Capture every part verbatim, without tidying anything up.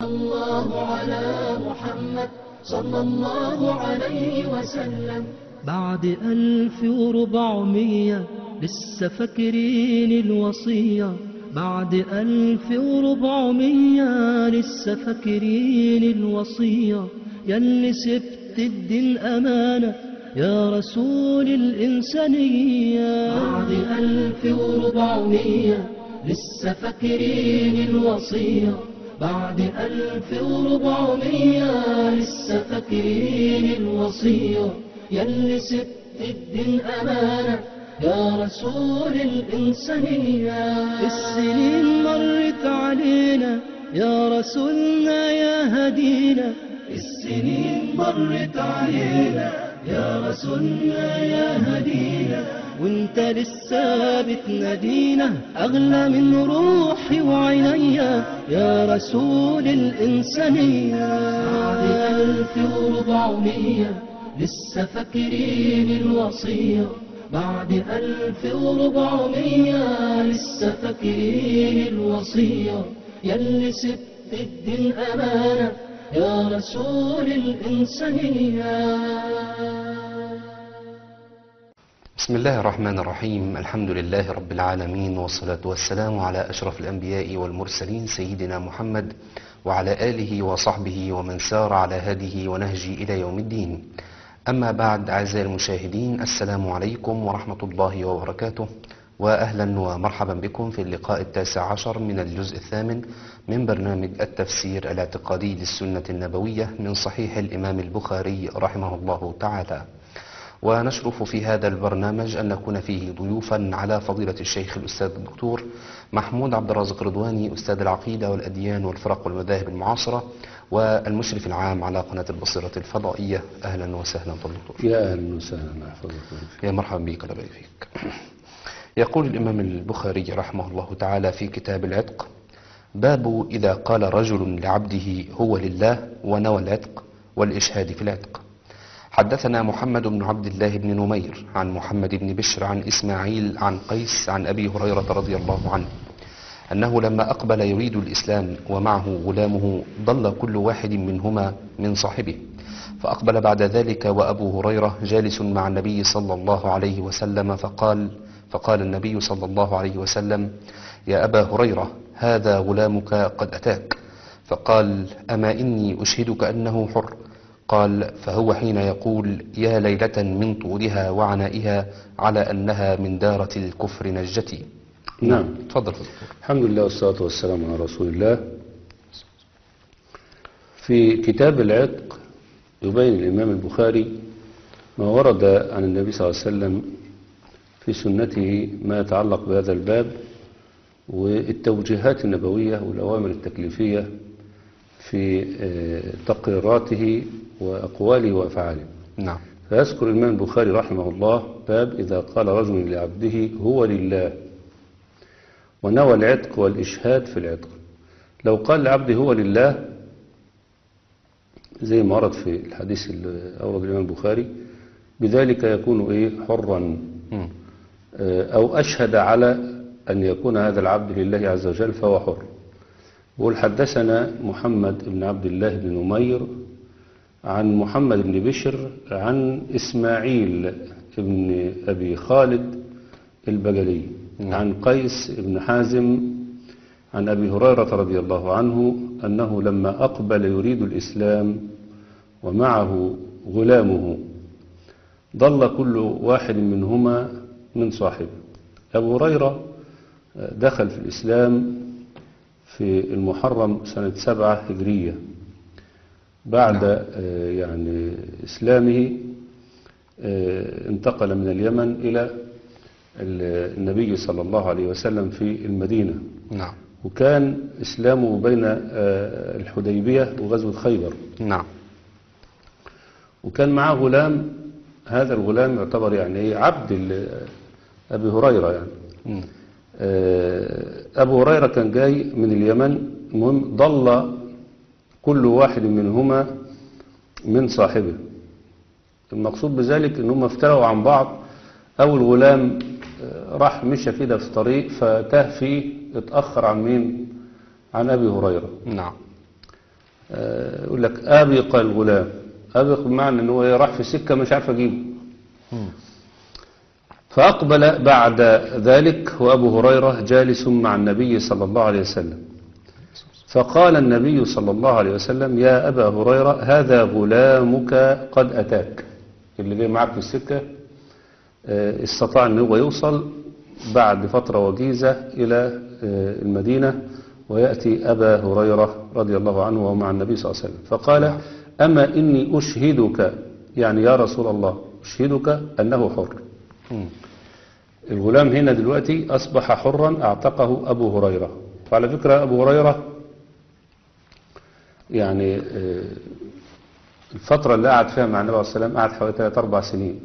الله على محمد صلى الله عليه وسلم. بعد ألف وربعمية لسه فاكرين الوصية، بعد ألف وربعمية لسه فاكرين الوصية، ياللي سبت الدين أمانة يا رسول الإنسانية. بعد ألف وربعمية لسه فاكرين الوصية، بعد ألف وربعمية لسه فاكرين الوصية، ياللي سبت الدين أمانة يا رسول الإنسانية. السنين مرت علينا يا رسولنا يا هدينا، السنين مرت علينا يا رسولنا يا هدينا، وانت لسه بتنادينا أغلى من روحي وعينيا يا رسول الإنسانية. بعد ألف وربعمية لسه فاكرين الوصية، بعد ألف وربعمية لسه فاكرين الوصية، ياللي سبت الدين أمانة يا رسول الإنسانية. بسم الله الرحمن الرحيم. الحمد لله رب العالمين، والصلاة والسلام على أشرف الأنبياء والمرسلين سيدنا محمد وعلى آله وصحبه ومن سار على هديه ونهجه إلى يوم الدين. أما بعد، أعزائي المشاهدين، السلام عليكم ورحمة الله وبركاته، وأهلا ومرحبا بكم في اللقاء التاسع عشر من الجزء الثامن من برنامج التفسير الاعتقادي للسنة النبوية من صحيح الإمام البخاري رحمه الله تعالى. ونشرف في هذا البرنامج أن نكون فيه ضيوفا على فضيلة الشيخ الأستاذ الدكتور محمود عبد الرازق رضواني، أستاذ العقيدة والأديان والفرق والمذاهب المعاصرة، والمشرف العام على قناة البصيرة الفضائية. أهلا وسهلا دكتور. يا أهلا وسهلا، حفظك يا مرحبا بك، الله يبارك فيك. يقول الإمام البخاري رحمه الله تعالى في كتاب العتق: باب إذا قال رجل لعبده هو لله ونوى العتق والإشهاد في العتق. حدثنا محمد بن عبد الله بن نمير عن محمد بن بشر عن إسماعيل عن قيس عن أبي هريرة رضي الله عنه أنه لما أقبل يريد الإسلام ومعه غلامه ضل كل واحد منهما من صاحبه، فأقبل بعد ذلك وأبو هريرة جالس مع النبي صلى الله عليه وسلم، فقال فقال النبي صلى الله عليه وسلم: يا أبا هريرة، هذا غلامك قد أتاك. فقال: أما إني أشهدك أنه حر. قال: فهو حين يقول يا ليلة من طولها وعنائها على أنها من دارة الكفر نجتي. نعم، تفضل. الحمد لله والصلاة والسلام على رسول الله. في كتاب العتق يبين الإمام البخاري ما ورد عن النبي صلى الله عليه وسلم في سنته ما يتعلق بهذا الباب، والتوجيهات النبوية والأوامر التكليفية في تقريراته وأقواله وأفعاله. نعم. فيذكر الإمام البخاري رحمه الله باب إذا قال رجل لعبده هو لله ونوى العتق والإشهاد في العتق. لو قال لعبده هو لله زي ما ورد في الحديث اللي أورد الإمام البخاري، بذلك يكون إيه حرا، م. أو أشهد على أن يكون هذا العبد لله عز وجل فهو حر. يقول: حدثنا محمد بن عبد الله بن نمير عن محمد بن بشر عن إسماعيل بن أبي خالد البجلي عن قيس بن حازم عن أبي هريرة رضي الله عنه أنه لما أقبل يريد الإسلام ومعه غلامه ضل كل واحد منهما من صاحبه. أبو هريرة دخل في الإسلام في المحرم سنة سبعة هجرية بعد نعم. يعني إسلامه انتقل من اليمن إلى النبي صلى الله عليه وسلم في المدينة. نعم. وكان إسلامه بين الحديبية وغزوة خيبر. نعم. وكان معه غلام، هذا الغلام يعتبر يعني عبد أبي هريرة يعني. م. أبو هريرة كان جاي من اليمن، المهم ضل كل واحد منهما من صاحبه. المقصود بذلك أنهم افتروا عن بعض، أو الغلام راح مشى كده في طريق فتاه فيه، اتأخر عن مين؟ عن أبي هريرة. نعم. آه، يقول لك أبق الغلام، أبق بمعنى أنه راح في سكة مش عارف أجيبه. فأقبل بعد ذلك وأبو هريرة جالس مع النبي صلى الله عليه وسلم، فقال النبي صلى الله عليه وسلم: يا أبا هريرة هذا غلامك قد أتاك. اللي جاي معك في السكة آه، استطاع أن هو يوصل بعد فترة وجيزة إلى آه، المدينة، ويأتي أبا هريرة رضي الله عنه وهو مع النبي صلى الله عليه وسلم، فقال: أما إني أشهدك، يعني يا رسول الله أشهدك أنه حر. الغلام هنا دلوقتي أصبح حرا أعتقه أبو هريرة. وعلى فكرة أبو هريرة يعني آه، الفترة اللي قعد فيها مع النبي عليه الصلاة والسلام قعد حوالي ثلاث أربع سنين.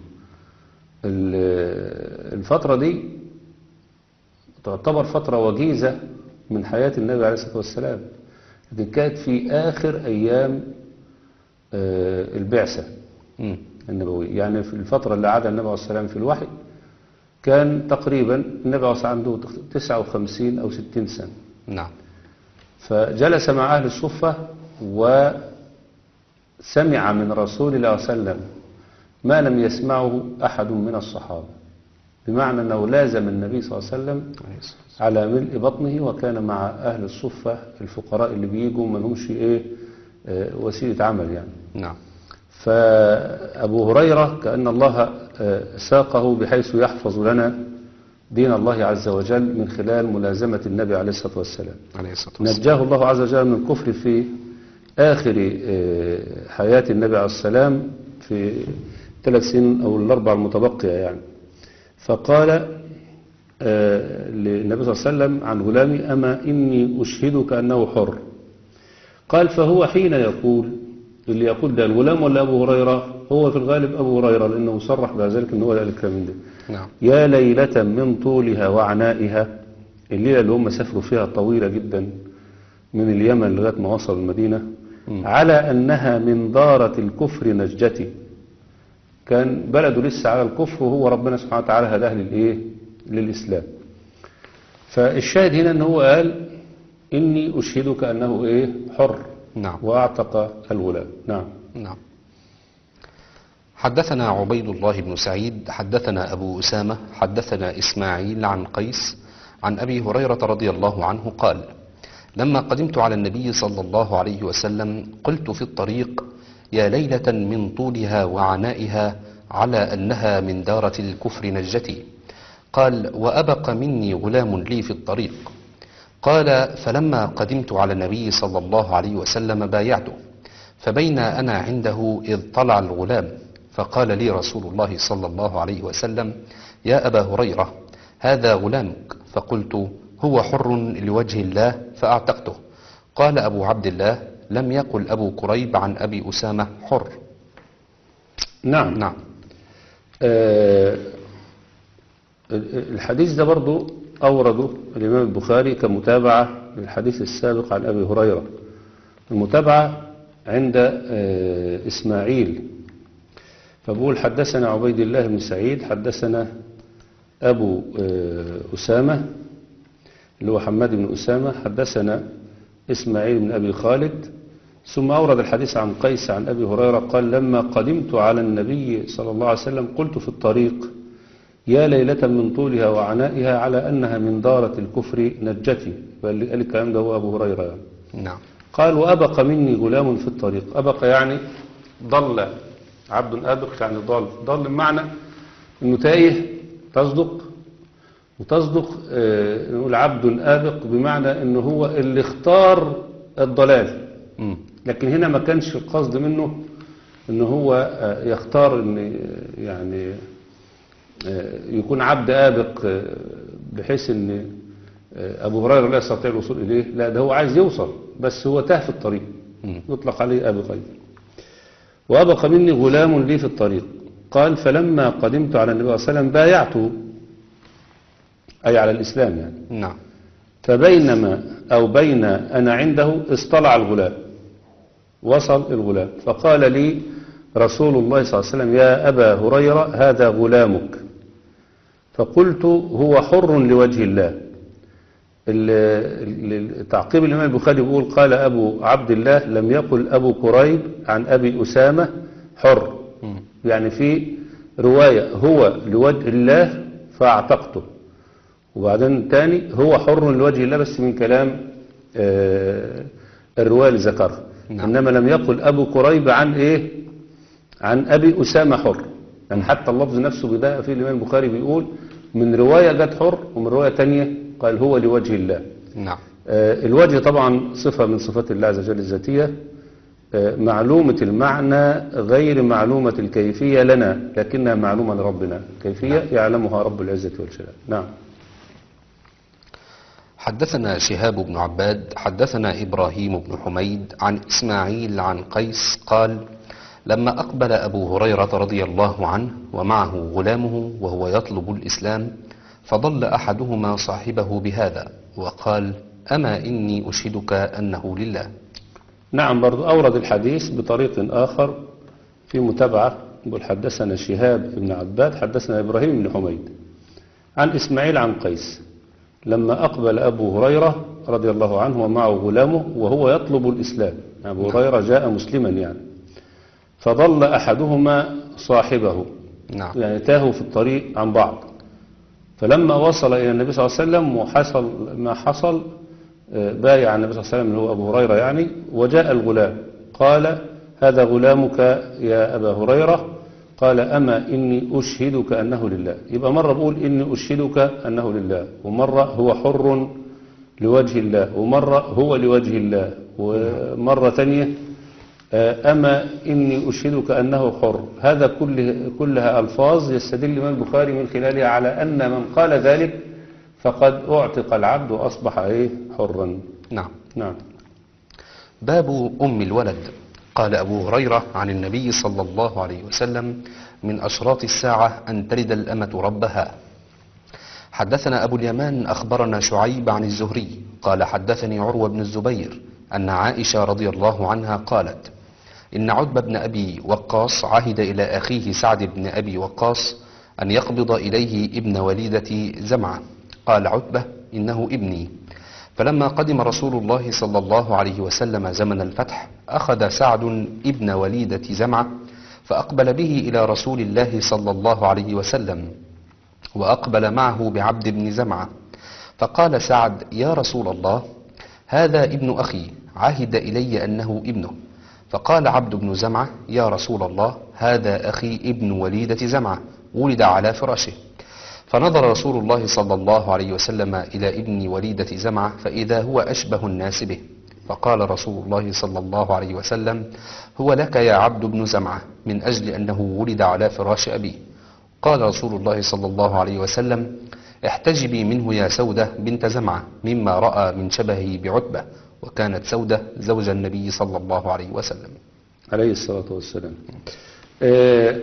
الفترة دي تعتبر فترة وجيزة من حياة النبي عليه الصلاة والسلام، لكن كانت في آخر أيام آه، البعثة النبوية. يعني في الفترة اللي عاد النبي عليه الصلاة والسلام في الوحي كان تقريبا النبي عليه الصلاة والسلام عنده تسعة وخمسين أو ستين سنة. نعم. فجلس مع أهل الصفة وسمع من رسول الله صلى الله عليه وسلم ما لم يسمعه أحد من الصحابة، بمعنى أنه لازم النبي صلى الله عليه وسلم على ملء بطنه، وكان مع أهل الصفة الفقراء اللي بيجوا ما لهمش إيه آه، وسيلة عمل يعني. نعم. فأبو هريرة كأن الله آه، ساقه بحيث يحفظ لنا دين الله عز وجل من خلال ملازمة النبي عليه الصلاة والسلام. عليه الصلاة والسلام. نجاه الله عز وجل من الكفر في آخر آه، حياة النبي عليه السلام في ثلاث سنين أو الأربع المتبقية يعني. فقال آه، للنبي صلى الله عليه وسلم عن غلامي: أما إني أشهدك أنه حر. قال: فهو حين يقول، اللي يقول ده الغلام ولا أبو هريرة؟ هو في الغالب أبو هريرة، لأنه مصرح بذلك أنه هو قال الكلام من ده. نعم. يا ليلة من طولها وعنائها، الليلة اللي هم سافروا فيها طويلة جدا من اليمن لغاية ما وصلوا المدينة، على أنها من دارة الكفر نجتي. كان بلده لسه على الكفر، وهو ربنا سبحانه وتعالى هداه للإيه؟ للإسلام. فالشاهد هنا أنه هو قال: إني أشهدك أنه إيه؟ حر. نعم. وأعتق الغلام. نعم. نعم. حدثنا عبيد الله بن سعيد حدثنا أبو أسامة حدثنا إسماعيل عن قيس عن أبي هريرة رضي الله عنه قال: لما قدمت على النبي صلى الله عليه وسلم قلت في الطريق: يا ليلة من طولها وعنائها على أنها من دارة الكفر نجتي. قال: وأبق مني غلام لي في الطريق. قال: فلما قدمت على النبي صلى الله عليه وسلم بايعته، فبين أنا عنده إذ طلع الغلام، فقال لي رسول الله صلى الله عليه وسلم: يا أبا هريرة هذا غلامك. فقلت: هو حر لوجه الله، فأعتقته. قال أبو عبد الله: لم يقل أبو كريب عن أبي أسامة حر. نعم. نعم. آه الحديث ده برضو أورده الإمام البخاري كمتابعة للحديث السابق عن أبي هريرة. المتابعة عند آه إسماعيل، فبقول: حدثنا عبيد الله بن سعيد حدثنا أبو آه أسامة اللي هو حماد بن أسامة حدثنا إسماعيل بن أبي خالد، ثم أورد الحديث عن قيس عن أبي هريرة قال: لما قدمت على النبي صلى الله عليه وسلم قلت في الطريق: يا ليلة من طولها وعنائها على أنها من دارة الكفر نجتي. قال الكلام ده هو أبو هريرة يعني. نعم. قال: وأبق مني غلام في الطريق. أبق يعني ضل، عبد أبق يعني ضل. ضل بمعنى أنه تايه، تصدق، وتصدق آه نقول عبد آبق بمعنى أنه هو اللي اختار الضلال. م. لكن هنا ما كانش القصد منه أنه هو آه يختار أن يعني آه يكون عبد آبق آه بحيث أن آه أبو هريرة لا يستطيع الوصول إليه. لا، ده هو عايز يوصل، بس هو تاه في الطريق، يطلق عليه آبق أيضا. وأبق مني غلام لي في الطريق. قال: فلما قدمت على النبي صلى الله عليه وسلم بايعته، أي على الإسلام يعني. نعم. فبينما أو بين أنا عنده اصطلع الغلام، وصل الغلام، فقال لي رسول الله صلى الله عليه وسلم: يا أبا هريرة هذا غلامك. فقلت: هو حر لوجه الله. ال- ال- تعقيب الإمام البخاري بيقول قال أبو عبد الله لم يقل أبو كريب عن أبي أسامة حر، مم. يعني في رواية هو لوجه الله فاعتقته، وبعدين تاني هو حر لوجه الله بس من كلام آه، الرواية اللي ذكرها. نعم. إنما لم يقل أبو كريب عن إيه، عن أبي أسامة حر، يعني حتى اللفظ نفسه بدأ فيه الإمام البخاري بيقول من رواية جت حر ومن رواية تانية قال هو لوجه الله. نعم. آه، الوجه طبعا صفة من صفات الله عز وجل الذاتية، آه، معلومة المعنى غير معلومة الكيفية لنا، لكنها معلومة لربنا، كيفية يعلمها رب العزة والجلال. نعم. حدثنا شهاب بن عباد حدثنا إبراهيم بن حميد عن إسماعيل عن قيس قال لما أقبل أبو هريرة رضي الله عنه ومعه غلامه وهو يطلب الإسلام فضل أحدهما صاحبه بهذا وقال أما إني أشهدك أنه لله. نعم، برضو أورد الحديث بطريق آخر في متابعة، يقول حدثنا شهاب بن عباد حدثنا إبراهيم بن حميد عن إسماعيل عن قيس لما أقبل أبو هريرة رضي الله عنه ومعه غلامه وهو يطلب الإسلام. أبو هريرة جاء مسلما يعني، فضل أحدهما صاحبه، نعم. يعني تاهوا في الطريق عن بعض، فلما وصل إلى النبي صلى الله عليه وسلم وحصل ما حصل آه، بايع النبي صلى الله عليه وسلم اللي هو أبو هريرة يعني، وجاء الغلام قال هذا غلامك يا أبا هريرة، قال أما إني أشهدك أنه لله. يبقى مرة بقول إني أشهدك أنه لله، ومرة هو حر لوجه الله، ومرة هو لوجه الله، ومرة تانية آه، أما إني أشهدك أنه حر. هذا كله كلها ألفاظ يستدل الإمام البخاري من خلالها على أن من قال ذلك فقد أعتق العبد وأصبح إيه حرا. نعم. نعم. باب أم الولد. قال أبو هريرة عن النبي صلى الله عليه وسلم من أشراط الساعة أن تلد الأمة ربها. حدثنا أبو اليمان أخبرنا شعيب عن الزهري قال حدثني عروة بن الزبير أن عائشة رضي الله عنها قالت إن عتبة بن أبي وقاص عهد إلى أخيه سعد بن أبي وقاص أن يقبض إليه ابن وليدة زمعة. قال عتبة إنه ابني. فلما قدم رسول الله صلى الله عليه وسلم زمن الفتح أخذ سعد ابن وليدة زمعة فأقبل به إلى رسول الله صلى الله عليه وسلم وأقبل معه بعبد بن زمعة. فقال سعد يا رسول الله هذا ابن أخي عهد إلي أنه ابنه. فقال عبد بن زمعة يا رسول الله هذا أخي ابن وليدة زمعة ولد على فراشه. فنظر رسول الله صلى الله عليه وسلم إلى ابن وليدة زمعة فإذا هو أشبه الناس به. فقال رسول الله صلى الله عليه وسلم هو لك يا عبد بن زمعة من أجل أنه ولد على فراش أبيه. قال رسول الله صلى الله عليه وسلم احتجبي منه يا سودة بنت زمعة مما رأى من شبهه بعتبة، وكانت سودة زوج النبي صلى الله عليه وسلم عليه الصلاة والسلام. آه،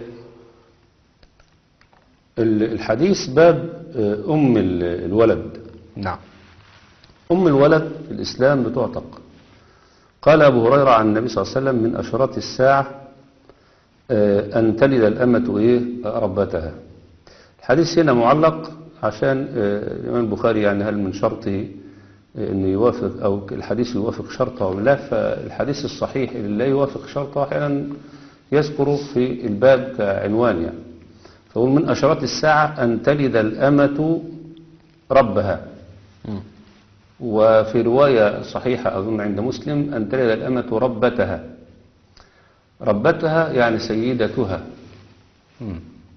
الحديث باب آه، أم الولد. نعم. أم الولد في الإسلام بتعتق. قال أبو هريرة عن النبي صلى الله عليه وسلم من أشراط الساعة آه، أن تلد الأمة إيه ربتها. الحديث هنا معلق عشان آه، الإمام البخاري يعني هل من شرطه أن يوافق أو الحديث يوافق شرطه أو لا، فالحديث الصحيح اللي لا يوافق شرطه أحيانا يذكره في الباب كعنوان يعني. فهو من أشراط الساعة أن تلد الأمة ربها. م. وفي رواية صحيحة أظن عند مسلم أن تلد الأمة ربتها. ربتها يعني سيدتها، م.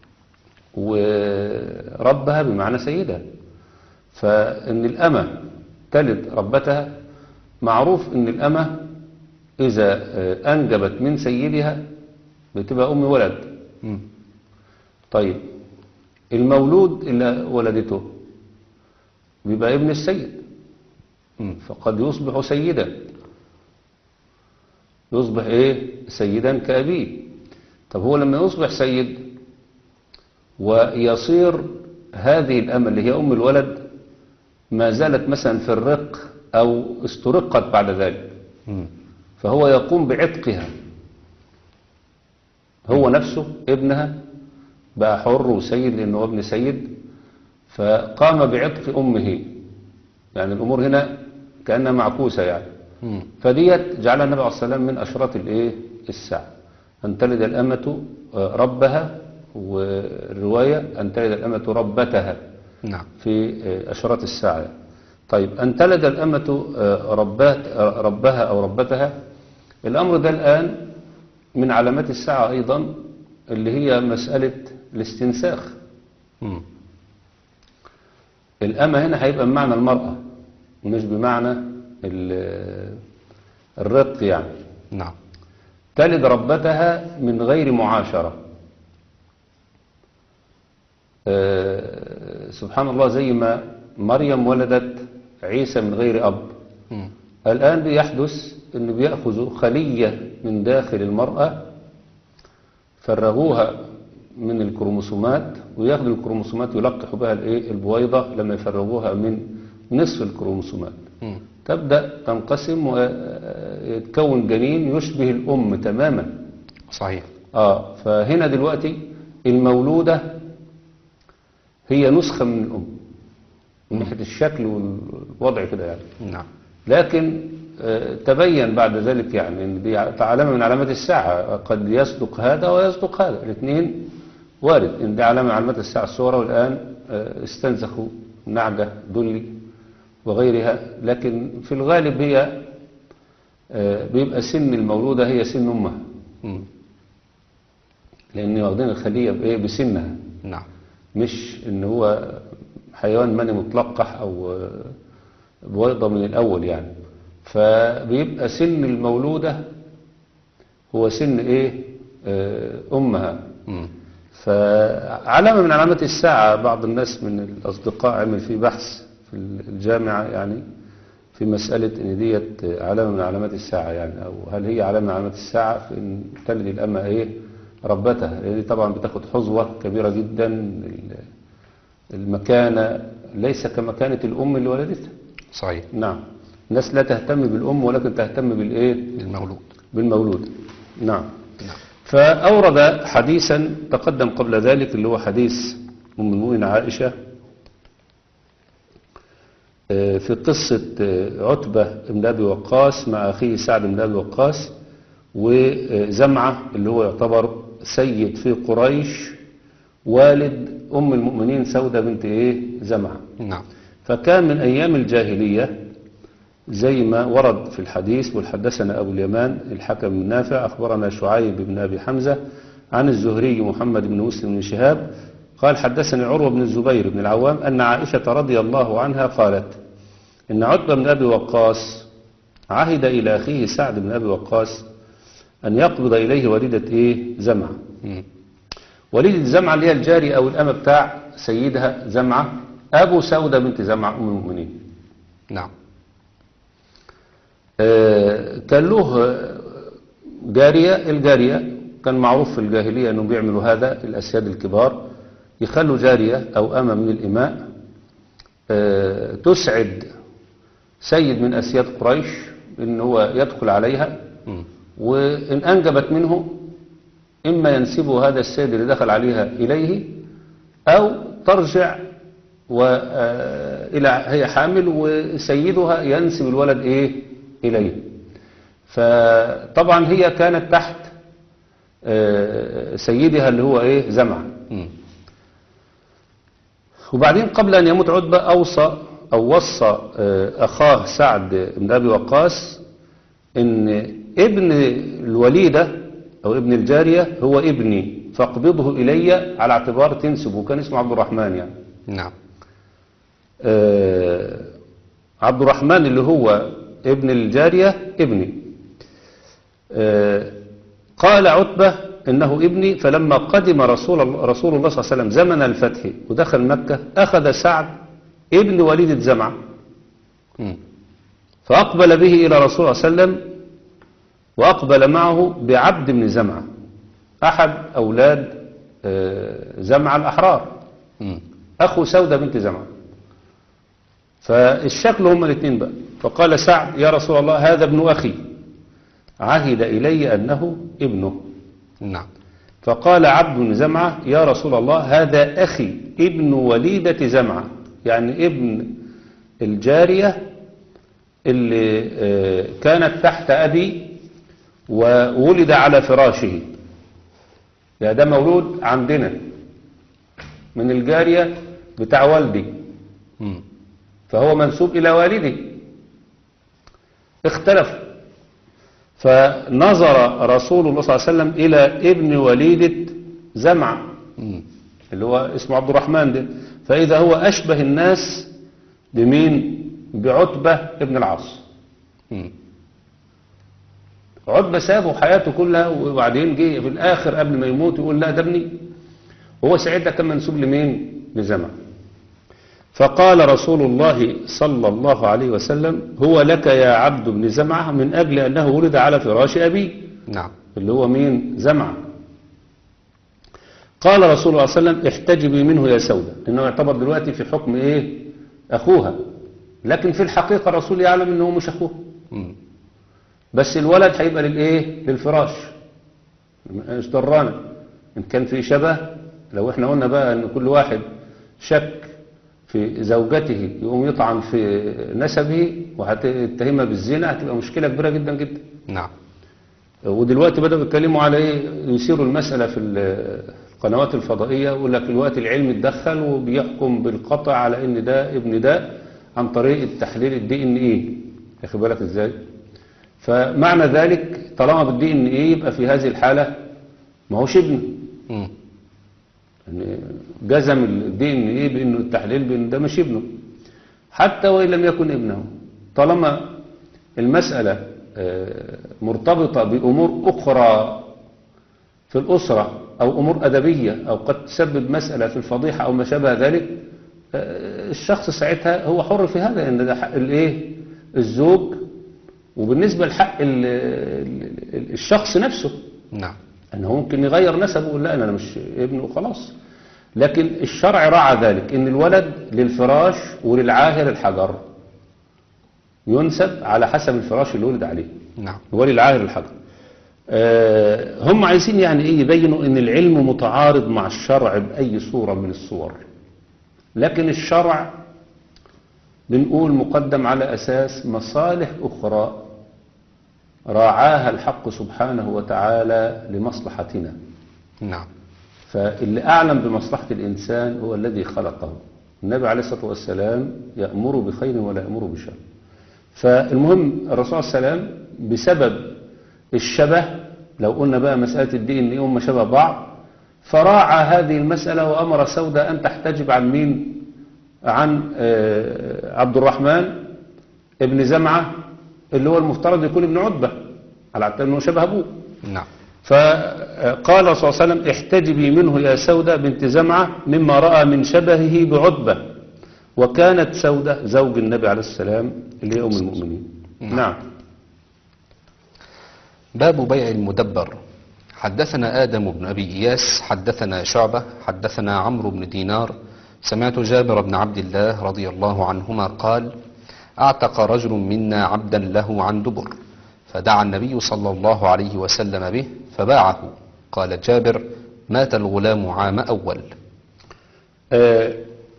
وربها بمعنى سيدها. فإن الأمة تلد ربتها، معروف إن الأمة إذا أنجبت من سيدها بتبقى أم ولد. م. طيب المولود اللي ولدته بيبقى ابن السيد، م. فقد يصبح سيدا، يصبح ايه سيدا كأبيه. طب هو لما يصبح سيد ويصير هذه الأمة اللي هي أم الولد ما زالت مثلا في الرق أو استرقت بعد ذلك، م. فهو يقوم بعتقها، هو نفسه ابنها بقى حر وسيد لأنه ابن سيد، فقام بعتق أمه يعني الأمور هنا كأنها معكوسة يعني. مم. فديت جعلها النبي عليه الصلاة والسلام من أشراط الإيه الساعة، أن تلد الأمة ربها، والرواية أن تلد الأمة ربتها نعم. في أشراط الساعة. طيب أن تلد الأمة ربات ربها أو ربتها، الأمر ده الآن من علامات الساعة أيضا، اللي هي مسألة الاستنساخ. مم. الأمة هنا هيبقى بمعنى المرأة مش بمعنى ال- الرق يعني. نعم. تلد ربتها من غير معاشرة. آه، سبحان الله، زي ما مريم ولدت عيسى من غير أب، مم. الآن بيحدث أن بيأخذوا خلية من داخل المرأة، فرغوها من الكروموسومات، وياخدوا الكروموسومات يلقحوا بها الإيه البويضة لما يفرغوها من نصف الكروموسومات، مم. تبدأ تنقسم ويتكون جنين يشبه الأم تماما. صحيح. آه فهنا دلوقتي المولودة هي نسخة من الأم من ناحية الشكل والوضع كده يعني. نعم. لكن آه، تبين بعد ذلك يعني ان دي علامة من علامات الساعة، قد يصدق هذا ويصدق هذا، الاثنين وارد ان دي علامة من علامات الساعة الصغرى. والآن آه، استنسخوا نعجة دلي وغيرها، لكن في الغالب هي آه، بيبقى سن المولودة هي سن أمها، مم. لأن واخدين الخلية بإيه بسنها، نعم. مش ان هو حيوان مني متلقح او آه، بويضة من الأول يعني. فبيبقى سن المولودة هو سن ايه آه، أمها. مم. فعلامة من علامات الساعة، بعض الناس من الأصدقاء عمل فيه بحث في الجامعة يعني في مسألة ان ديت علامة من علامات الساعة يعني، أو هل هي علامة من علامات الساعة في ان تلد الأمة ايه ربتها، لأن دي طبعا بتاخد حظوة كبيرة جدا، المكانة ليس كمكانة الأم اللي ولدتها. صحيح. نعم. الناس لا تهتم بالأم ولكن تهتم بالإيه المولود. بالمولود. نعم. نعم. فأورد حديثا تقدم قبل ذلك اللي هو حديث أم المؤمنين عائشة آه، في قصة آه، عتبة بن أبي وقاص مع أخيه سعد بن أبي وقاص، وزمعة اللي هو يعتبر سيد في قريش، والد أم المؤمنين سودة بنت إيه زمعة. نعم. فكان من أيام الجاهلية زي ما ورد في الحديث، والحدثنا أبو اليمان الحكم بن نافع أخبرنا شعيب بن أبي حمزة عن الزهري محمد بن مسلم بن شهاب قال حدثني عروة بن الزبير بن العوام أن عائشة رضي الله عنها قالت إن عتبة بن أبي وقاص عهد إلى أخيه سعد بن أبي وقاص أن يقبض إليه وليدة إيه زمعة. مم. وليدة زمعة اللي هي الجارية أو الأمة بتاع سيدها زمعة أبو سودة بنت زمعة أم المؤمنين. نعم. آه، كان له جارية، الجارية كان معروف في الجاهلية أنهم بيعملوا هذا الأسياد الكبار، يخلوا جارية أو أمة من الإماء آه، تسعد سيد من أسياد قريش إن هو يدخل عليها، مم. وإن أنجبت منه إما ينسبه هذا السيد اللي دخل عليها إليه، أو ترجع وإلى هي حامل وسيدها ينسب الولد إيه إليه. فطبعا هي كانت تحت آه، سيدها اللي هو إيه زمعة. مم. وبعدين قبل أن يموت عتبة أوصى أو وصى آه، أخاه سعد بن أبي وقاص إن ابن الوليدة أو ابن الجارية هو ابني فاقبضه إلي على اعتبار تنسبه، كان اسمه عبد الرحمن يعني. نعم. آه، عبد الرحمن اللي هو ابن الجارية ابني. آه، قال عتبة إنه ابني، فلما قدم رسول الله, رسول الله صلى الله عليه وسلم زمن الفتح ودخل مكة أخذ سعد ابن وليدة زمعة مم. فأقبل به إلى رسول الله صلى الله عليه وسلم، وأقبل معه بعبد بن زمعة أحد أولاد آه، زمعة الأحرار، مم. أخو سودة بنت زمعة. فالشكل هم الاثنين بقى. فقال سعد يا رسول الله هذا ابن أخي عهد إلي أنه ابنه. نعم. فقال عبد بن زمعة يا رسول الله هذا أخي ابن وليدة زمعة، يعني ابن الجارية اللي آه، كانت تحت أبي وولد على فراشه، يعني ده مولود عندنا من الجارية بتاع والدي، مم. فهو منسوب إلى والدي. اختلف، فنظر رسول الله صلى الله عليه وسلم إلى ابن وليدة زمع مم. اللي هو اسمه عبد الرحمن ده، فإذا هو أشبه الناس بمين؟ بعتبة ابن العاص. مم. عتبة سابه حياته كلها، وبعدين جه في الآخر قبل ما يموت يقول لا ده ابني، وهو ساعتها كان منسوب لمين؟ لزمع. فقال رسول الله صلى الله عليه وسلم هو لك يا عبد بن زمعة من أجل أنه ولد على فراش أبي، نعم. اللي هو مين؟ زمعة. قال رسول الله صلى الله عليه وسلم احتجبي منه يا سودة، إنه يعتبر دلوقتي في حكم إيه؟ أخوها، لكن في الحقيقة الرسول يعلم إنه مش أخوها، مم. بس الولد هيبقى للإيه؟ للفراش، مش ضرانة إن كان في شبه. لو إحنا قلنا بقى إن كل واحد شك في زوجته يقوم يطعن في نسبه وهتتهمها بالزنا، هتبقى مشكلة كبيرة جدا جدا. نعم. ودلوقتي بدأوا يتكلموا على ايه، يثيروا المسألة في القنوات الفضائية، يقول لك الوقت العلم اتدخل وبيحكم بالقطع على ان ده ابن ده عن طريق التحليل الدي ان ايه، ياخد بالك ازاي؟ فمعنى ذلك طالما بالدي ان ايه يبقى في هذه الحالة ما هوش ابنه، مم. يعني جزم الدي ان ايه بانه التحليل بان ده مش ابنه، حتى وان لم يكن ابنه، طالما المسألة مرتبطة بأمور أخرى في الأسرة أو أمور أدبية أو قد تسبب مسألة في الفضيحة أو ما شابه ذلك، الشخص ساعتها هو حر في هذا، إن ده حق الإيه؟ الزوج. وبالنسبة لحق الشخص نفسه نعم. أنه ممكن يغير نسبه ويقول لا أنا مش ابنه وخلاص، لكن الشرع راعى ذلك إن الولد للفراش وللعاهر الحجر، ينسب على حسب الفراش اللي ولد عليه. نعم. ولي العاهر الحجر. أه هم عايزين يعني ايه يبينوا ان العلم متعارض مع الشرع بأي صورة من الصور، لكن الشرع بنقول مقدم على أساس مصالح أخرى راعاها الحق سبحانه وتعالى لمصلحتنا. نعم. فاللي أعلم بمصلحة الإنسان هو الذي خلقه. النبي عليه الصلاة والسلام يأمر بخير ولا يأمر بشر. فالمهم الرسول صلى الله عليه وسلم بسبب الشبه، لو قلنا بقى مسألة الدين ان هم شبه بعض، فراعى هذه المسألة وأمر سودة أن تحتجب عن مين؟ عن عبد الرحمن ابن زمعة اللي هو المفترض يكون ابن عتبة على أنه شبه أبوه. نعم. فقال الرسول صلى الله عليه وسلم احتجبي منه يا سودة بنت زمعة مما رأى من شبهه بعتبة، وكانت سودة زوج النبي عليه السلام اللي هي أم المؤمنين. نعم. نعم. باب بيع المدبر. حدثنا آدم بن أبي إياس حدثنا شعبة حدثنا عمرو بن دينار سمعت جابر بن عبد الله رضي الله عنهما قال أعتق رجل منا عبدا له عن دبر، فدعا النبي صلى الله عليه وسلم به فباعه. قال جابر مات الغلام عام أول. آه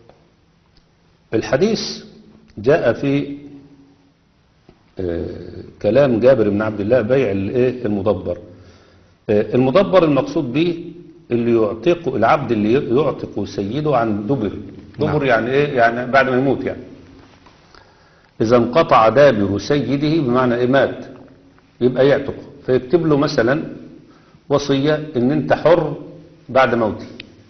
الحديث جاء في آه كلام جابر بن عبد الله بيع المدبر. آه المدبر المقصود به اللي يعتق العبد اللي يعتق سيده عن دبر. دبر نعم. يعني ايه؟ يعني بعد ما يموت، يعني اذا انقطع دابر سيده بمعنى ايه؟ مات، يبقى يعتق، فيكتب له مثلا وصية ان انت حر بعد موتي.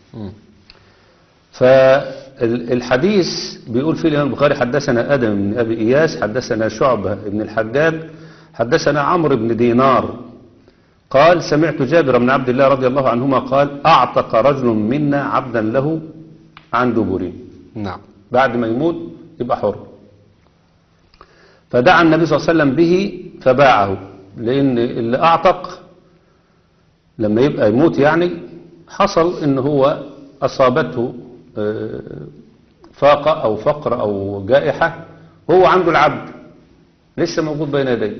فالحديث بيقول فيه الإمام البخاري حدثنا آدم بن أبي إياس حدثنا شعبة بن الحجاج حدثنا عمرو بن دينار قال سمعت جابر بن عبد الله رضي الله عنهما قال أعتق رجل منا عبدا له عن دبر. نعم. بعد ما يموت يبقى حر. فدعا النبي صلى الله عليه وسلم به فباعه، لأن اللي أعتق لما يبقى يموت يعني حصل إن هو أصابته فاقة أو فقر أو جائحة وهو عنده العبد لسه موجود بين يديه،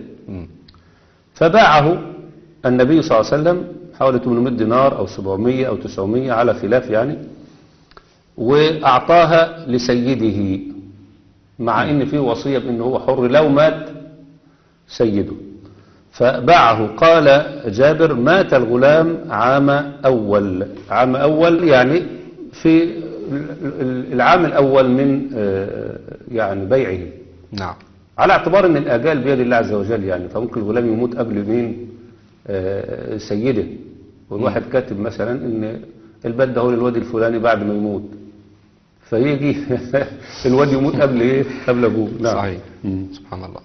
فباعه النبي صلى الله عليه وسلم حوالي ثمانمائة دينار أو سبعمائة أو تسعمائة على خلاف يعني، وأعطاها لسيده مع ان فيه وصية بان هو حر لو مات سيده، فباعه. قال جابر مات الغلام عام أول، عام أول يعني في العام الأول من يعني بيعه، نعم. على اعتبار ان الآجال بيد الله عز وجل يعني، فممكن الغلام يموت قبل مين سيده، والواحد كاتب مثلا ان البلد ده هو للوادي الفلاني بعد ما يموت، فيجي الوادي يموت قبل ايه، قبل ابوه. نعم. صحيح. سبحان الله.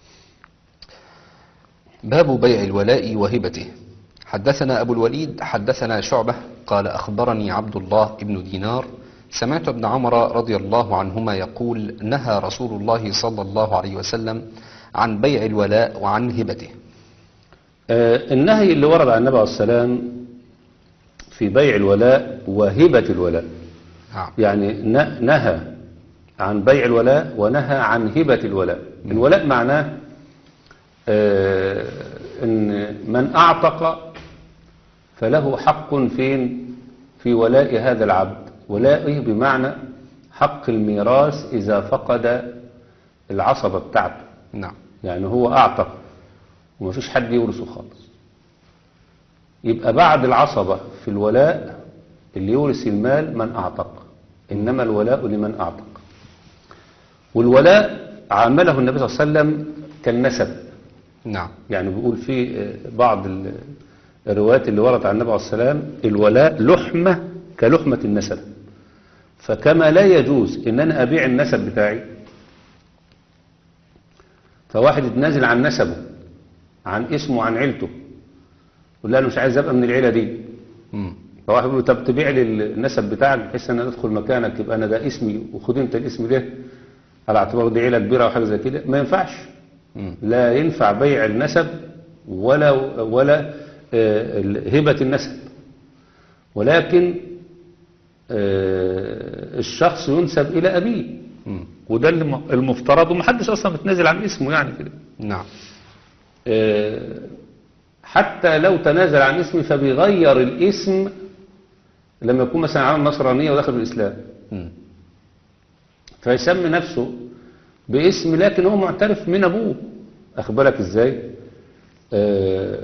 باب بيع الولاء وهبته. حدثنا أبو الوليد حدثنا شعبة قال أخبرني عبد الله بن دينار سمعت ابن عمر رضي الله عنهما يقول نهى رسول الله صلى الله عليه وسلم عن بيع الولاء وعن هبته. آه النهي اللي ورد عن النبي عليه السلام في بيع الولاء وهبة الولاء، نعم. يعني نهى عن بيع الولاء ونهى عن هبة الولاء. الولاء معناه آه ان من اعتق فله حق فين في ولاء هذا العبد، ولائه بمعنى حق الميراث اذا فقد العصبة بتاعته. نعم. يعني هو اعتق ومفيش حد يورثه خالص، يبقى بعد العصبة في الولاء اللي يورث المال من اعتق، انما الولاء لمن اعتق. والولاء عامله النبي صلى الله عليه وسلم كالنسب. نعم. يعني بيقول في بعض الروايات اللي وردت عن النبي عليه السلام الولاء لحمة كلحمة النسب، فكما لا يجوز ان انا ابيع النسب بتاعي، فواحد يتنازل عن نسبه عن اسمه عن عيلته يقول له انا مش عايز ابقى من العيلة دي، مم. فواحد يقول له طب تبيع لي النسب بتاعك بحيث ان انا ادخل مكانك يبقى انا ده اسمي وخد انت الاسم ده على اعتبار دي عيلة كبيرة او حاجة زي كده، ما ينفعش. مم. لا ينفع بيع النسب ولا ولا آه هبة النسب، ولكن آه الشخص ينسب إلى أبيه. مم. وده المفترض، ومحدش أصلا متنازل عن اسمه يعني كده. نعم. آه حتى لو تنازل عن اسمه فبيغير الاسم لما يكون مثلا عامل نصرانية ودخل في الإسلام، مم. فيسمي نفسه باسم لكن هو معترف من أبوه. أخبرك إزاي؟ آه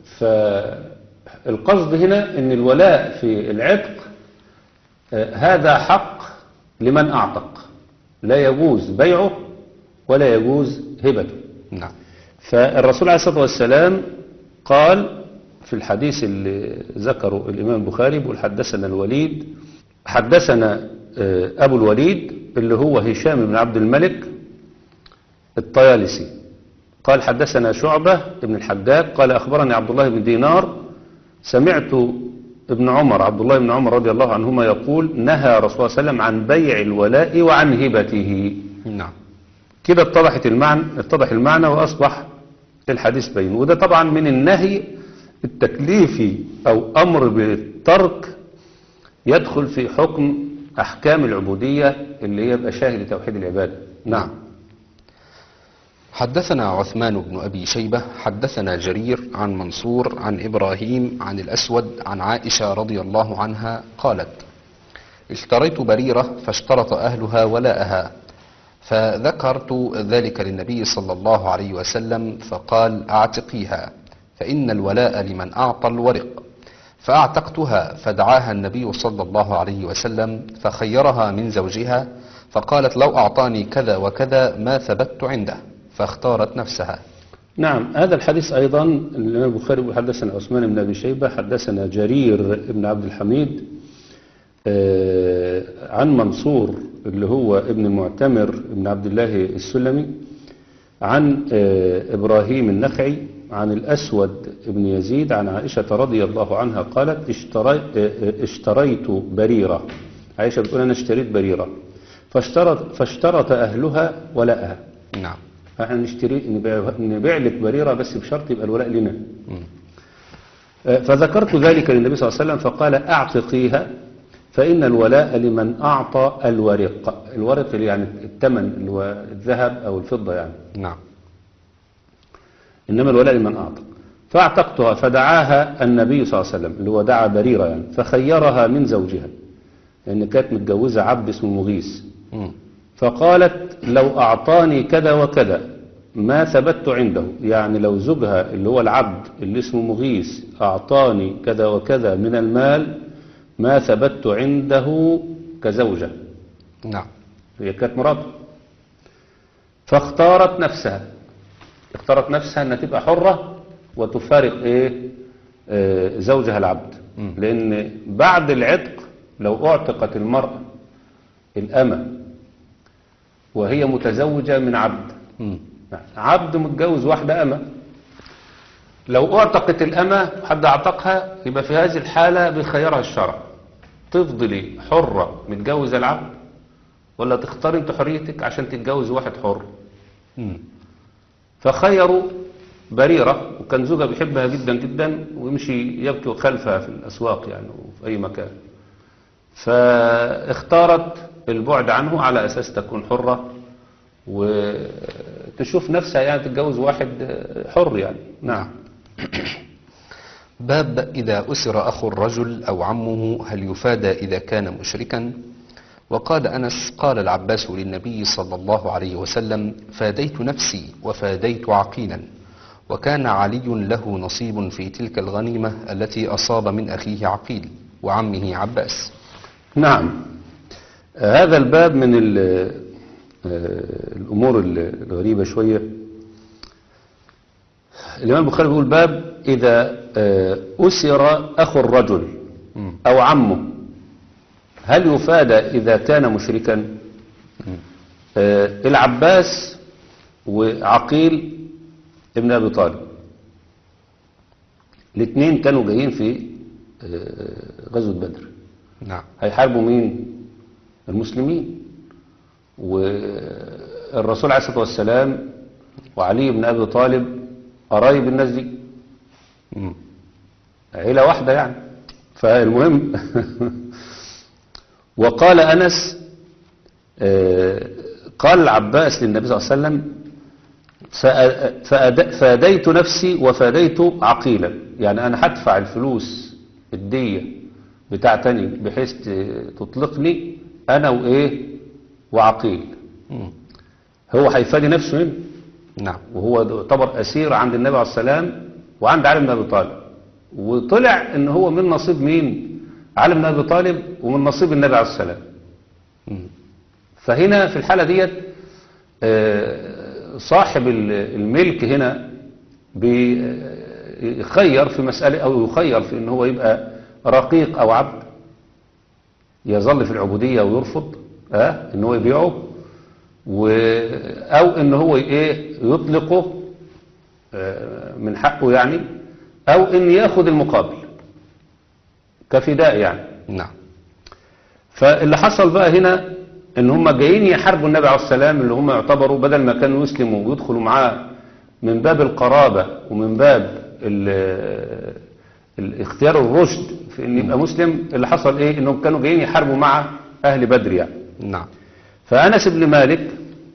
فالقصد هنا أن الولاء في العتق آه هذا حق لمن أعتق، لا يجوز بيعه ولا يجوز هبته. نعم. فالرسول عليه الصلاة والسلام قال في الحديث اللي ذكره الإمام البخاري بيقول حدثنا الوليد حدثنا آه أبو الوليد اللي هو هشام بن عبد الملك الطيالسي قال حدثنا شعبة ابن الحجاج قال أخبرني عبد الله بن دينار سمعت ابن عمر عبد الله بن عمر رضي الله عنهما يقول نهى رسول الله صلى الله عليه وسلم عن بيع الولاء وعن هبته. نعم. كده اتضحت المعنى اتضح المعنى وأصبح الحديث بين. وده طبعا من النهي التكليفي أو أمر بالترك يدخل في حكم أحكام العبودية اللي هي يبقى شاهد توحيد العبادة. نعم. حدثنا عثمان بن أبي شيبة حدثنا جرير عن منصور عن إبراهيم عن الأسود عن عائشة رضي الله عنها قالت اشتريت بريرة فاشترط أهلها ولاءها فذكرت ذلك للنبي صلى الله عليه وسلم فقال اعتقيها فإن الولاء لمن أعطى الورق فأعتقتها فدعاها النبي صلى الله عليه وسلم فخيرها من زوجها فقالت لو أعطاني كذا وكذا ما ثبت عنده فاختارت نفسها. نعم. هذا الحديث أيضا الإمام البخاري حدثنا عثمان بن أبي شيبة حدثنا جرير بن عبد الحميد عن منصور اللي هو ابن المعتمر بن عبد الله السلمي عن إبراهيم النخعي عن الأسود بن يزيد عن عائشة رضي الله عنها قالت اشتريت, اشتريت بريرة. عائشة بتقول أنا اشتريت بريرة فاشترط, فاشترط أهلها ولاءها. نعم. احنا نشتري نبيع, نبيع لك بريرة بس بشرط يبقى الولاء لنا. فذكرت ذلك للنبي صلى الله عليه وسلم فقال اعتقيها فإن الولاء لمن أعطى الورق. الورق يعني الثمن اللي هو الذهب أو الفضة يعني. نعم. إنما الولاء لمن أعطى. فاعتقتها فدعاها النبي صلى الله عليه وسلم اللي هو دعا بريرة يعني فخيرها من زوجها لأن كانت متجوزة عبد اسمه مغيث. مم. فقالت لو أعطاني كذا وكذا ما ثبت عنده، يعني لو زوجها اللي هو العبد اللي اسمه مغيث أعطاني كذا وكذا من المال ما ثبت عنده كزوجة. نعم. هي كانت مراته، فاختارت نفسها اختارت نفسها أنها تبقى حرة وتفارق إيه آه زوجها العبد. م. لأن بعد العتق لو اعتقت المرأة الأمة وهي متزوجة من عبد، م. عبد متجوز واحدة أمة، لو اعتقت الأمة حد اعتقها يبقى في هذه الحالة بخيرها الشرع، تفضلي حرة متجوزة العبد ولا تختار انت حريتك عشان تتجوز واحد حر. م. فخيروا بريرة، وكان زوجها بيحبها جدا جدا ويمشي يبكي خلفها في الأسواق يعني وفي أي مكان، فاختارت البعد عنه على أساس تكون حرة وتشوف نفسها يعني تتجوز واحد حر يعني. نعم. باب إذا أسر أخو الرجل أو عمه هل يفادى إذا كان مشركا؟ وقال أنس قال العباس للنبي صلى الله عليه وسلم فاديت نفسي وفاديت عقيلا، وكان علي له نصيب في تلك الغنيمة التي أصاب من أخيه عقيل وعمه عباس. نعم. هذا الباب من الأمور الغريبة شوية. الإمام البخاري بيقول باب إذا أسر أخو الرجل أو عمه هل يفادى إذا كان مشركا؟ العباس وعقيل ابن أبي طالب الاثنين كانوا جايين في غزوة بدر. نعم. هيحاربوا مين؟ المسلمين. والرسول عليه الصلاة والسلام وعلي بن أبي طالب قرايب الناس دي، عيلة واحدة يعني. فالمهم وقال أنس قال العباس للنبي صلى الله عليه وسلم فاديت نفسي وفاديت عقيلا، يعني أنا هدفع الفلوس الدية بتاعتني بحيث تطلقني أنا وإيه وعقيل. هو هيفادي نفسه هنا. نعم. وهو يعتبر أسير عند النبي عليه السلام وعند علي بن أبي طالب، وطلع إن هو من نصيب مين؟ علي بن أبي طالب ومن نصيب النبي عليه السلام. فهنا في الحالة ديت صاحب الملك هنا بيخير في مسألة، أو يخير في إن هو يبقى رقيق أو عبد يظل في العبودية ويرفض اه إن هو يبيعه، و أو إن هو إيه يطلقه اه من حقه يعني، أو إن يأخذ المقابل كفداء يعني. نعم. فاللي حصل بقى هنا ان هم جايين يحاربوا النبي عليه السلام، اللي هم يعتبروا بدل ما كانوا يسلموا ويدخلوا معاه من باب القرابة ومن باب الاختيار الرشد في ان يبقى مسلم، اللي حصل ايه انهم كانوا جايين يحاربوا مع اهل بدر يعني. نعم. فأنس بن مالك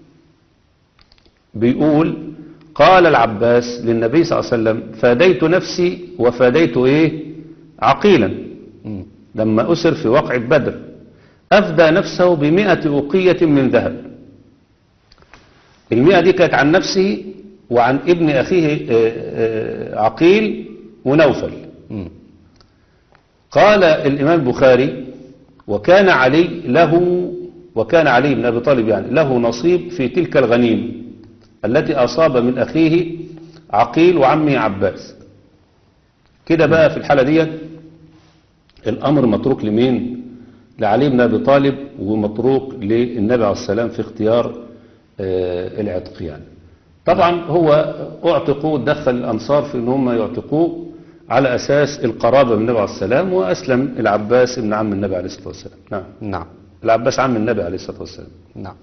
بيقول قال العباس للنبي صلى الله عليه وسلم فاديت نفسي وفاديت ايه عقيلا لما أسر في وقعة بدر، أفدى نفسه بمئة أوقية من ذهب. المئة دي كانت عن نفسه وعن ابن أخيه عقيل ونوفل. قال الإمام البخاري وكان علي له وكان علي بن أبي طالب يعني له نصيب في تلك الغنيمة التي أصاب من أخيه عقيل وعمه عباس. كده بقى في الحالة دي الأمر متروك لمين؟ لعلي بن أبي طالب، ومتروك للنبي عليه السلام في اختيار آه العتق يعني. طبعا هو اعتقوا، دخل الأنصار في ان هم يعتقوه على أساس القرابة من النبي عليه السلام، وأسلم العباس ابن عم النبي عليه الصلاة والسلام. نعم. نعم. العباس عم النبي عليه الصلاة والسلام. نعم.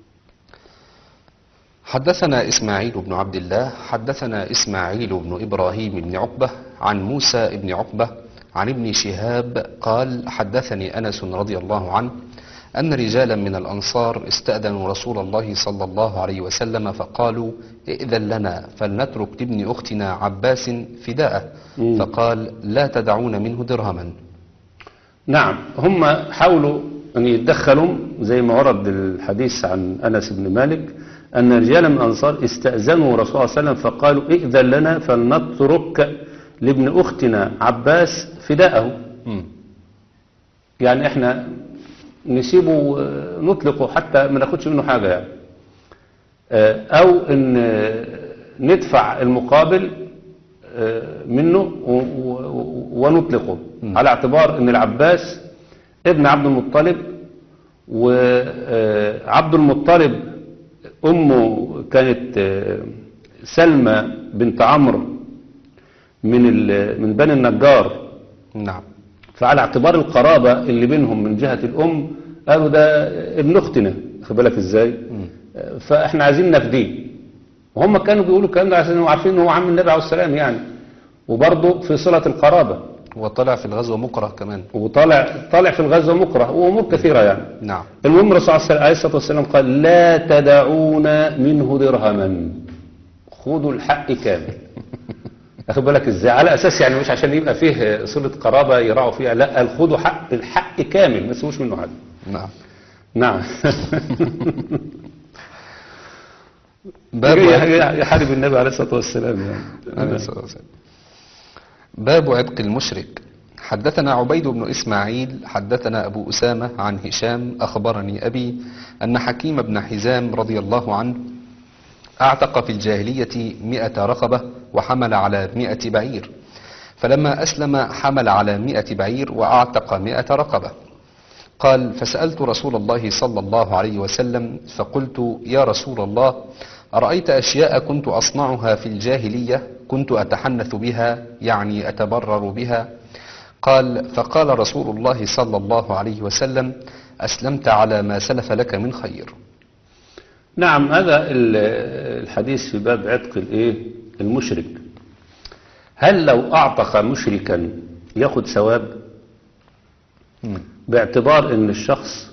حدثنا إسماعيل بن عبد الله حدثنا إسماعيل بن إبراهيم بن عقبة عن موسى بن عقبة عن ابن شهاب قال حدثني أنس رضي الله عنه أن رجالا من الأنصار استأذنوا رسول الله صلى الله عليه وسلم فقالوا ائذن لنا فلنترك لابن أختنا عباس فداءه، فقال لا تدعون منه درهما. نعم. هم حاولوا أن يتدخلوا زي ما ورد الحديث عن أنس بن مالك أن رجالا من الأنصار استأذنوا رسول الله صلى الله عليه وسلم فقالوا ائذن لنا فلنترك لابن أختنا عباس فداءه. مم. يعني احنا نسيبه نطلقه حتى ما ناخدش منه حاجة يعني، أو أن ندفع المقابل منه ونطلقه مم. على اعتبار أن العباس ابن عبد المطلب، وعبد المطلب أمه كانت سلمى بنت عمرو من من بني النجار. نعم. فعلى اعتبار القرابة اللي بينهم من جهة الأم قالوا ده ابن أختنا، خد بالك إزاي؟ فإحنا عايزين نفديه، وهم كانوا بيقولوا الكلام ده عشان عارفين إن هو عم النبي عليه السلام يعني، وبرضه في صلة القرابة. وطلع في الغزوة مكره كمان. وطالع طالع في الغزوة مكره وأمور كثيرة يعني. نعم. المهم الرسول عليه الصلاة والسلام قال لا تدعون منه درهما، خذوا الحق كامل. أخذ بالك إزاي؟ على أساس يعني مش عشان يبقى فيه صلة قرابة يراعوا فيها، لا، خذوا حق الحق كامل ما تسووش منه حاجة. نعم. نعم. باب يحارب النبي عليه الصلاة والسلام يعني. عليه الصلاة والسلام. باب عتق المشرك. حدثنا عبيد بن إسماعيل حدثنا أبو أسامة عن هشام أخبرني أبي أن حكيم بن حزام رضي الله عنه أعتق في الجاهلية مئة رقبة وحمل على مئة بعير، فلما أسلم حمل على مئة بعير وأعتق مئة رقبة. قال فسألت رسول الله صلى الله عليه وسلم فقلت يا رسول الله أرأيت أشياء كنت أصنعها في الجاهلية كنت أتحنث بها يعني أتبرر بها؟ قال فقال رسول الله صلى الله عليه وسلم أسلمت على ما سلف لك من خير. نعم. هذا الحديث في باب عتق الايه المشرك. هل لو أعتق مشركا ياخد ثواب؟ باعتبار ان الشخص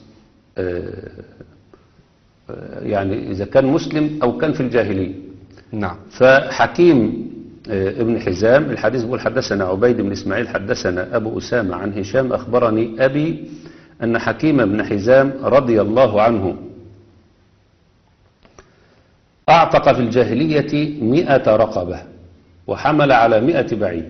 يعني إذا كان مسلم أو كان في الجاهلية. نعم. فحكيم ابن حزام الحديث بيقول حدثنا عبيد بن إسماعيل حدثنا أبو أسامة عن هشام أخبرني أبي أن حكيم بن حزام رضي الله عنه أعتق في الجاهلية مئة رقبة وحمل على مئة بعير،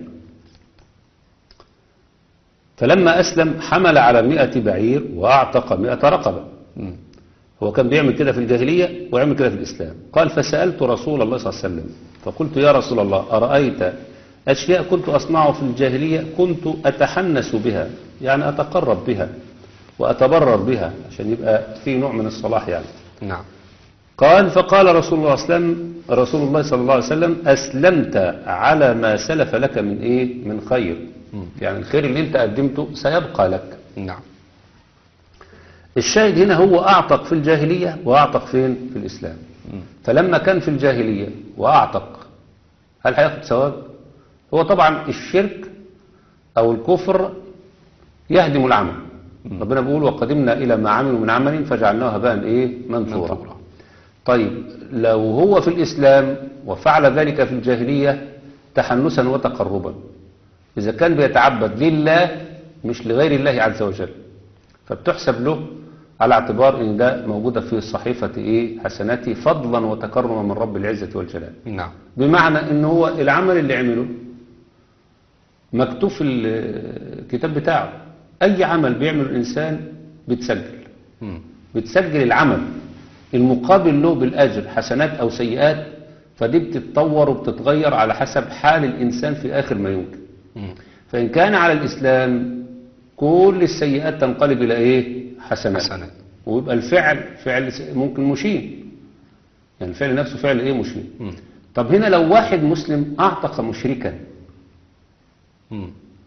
فلما أسلم حمل على مئة بعير وأعتق مئة رقبة. م. هو كان بيعمل كده في الجاهلية ويعمل كده في الإسلام. قال فسألت رسول الله صلى الله عليه وسلم فقلت يا رسول الله أرأيت أشياء كنت أصنعه في الجاهلية كنت أتحنس بها يعني أتقرب بها وأتبرر بها عشان يبقى في نوع من الصلاح يعني. نعم. قال فقال رسول الله صلى الله عليه وسلم رسول الله صلى الله عليه وسلم أسلمت على ما سلف لك من إيه من خير. م. يعني الخير اللي انت قدمته سيبقى لك. نعم. الشاهد هنا هو أعتق في الجاهلية وأعتق فين في الإسلام. م. فلما كان في الجاهلية وأعتق هل هياخد ثواب؟ هو طبعا الشرك أو الكفر يهدم العمل. م. ربنا بيقول وقدمنا إلى ما عملوا من عمل فجعلناه هباء إيه منثورا. طيب لو هو في الإسلام وفعل ذلك في الجاهلية تحنسا وتقربا، إذا كان بيتعبد لله مش لغير الله عز وجل فبتحسب له على اعتبار ان ده موجودة في صحيفة ايه حسناته فضلا وتكرما من رب العزة والجلال. نعم. بمعنى ان هو العمل اللي عمله مكتوب في الكتاب بتاعه. اي عمل بيعمله الانسان بتسجل م. بتسجل العمل المقابل له بالاجر حسنات او سيئات، فدي بتتطور وبتتغير على حسب حال الانسان في اخر ما يمكن. م. فإن كان على الإسلام كل السيئات تنقلب إلى إيه حسنات, حسنات. ويبقى الفعل فعل ممكن مشين، يعني الفعل نفسه فعل إيه مشين. م. طب هنا لو واحد مسلم أعتق مشركا م.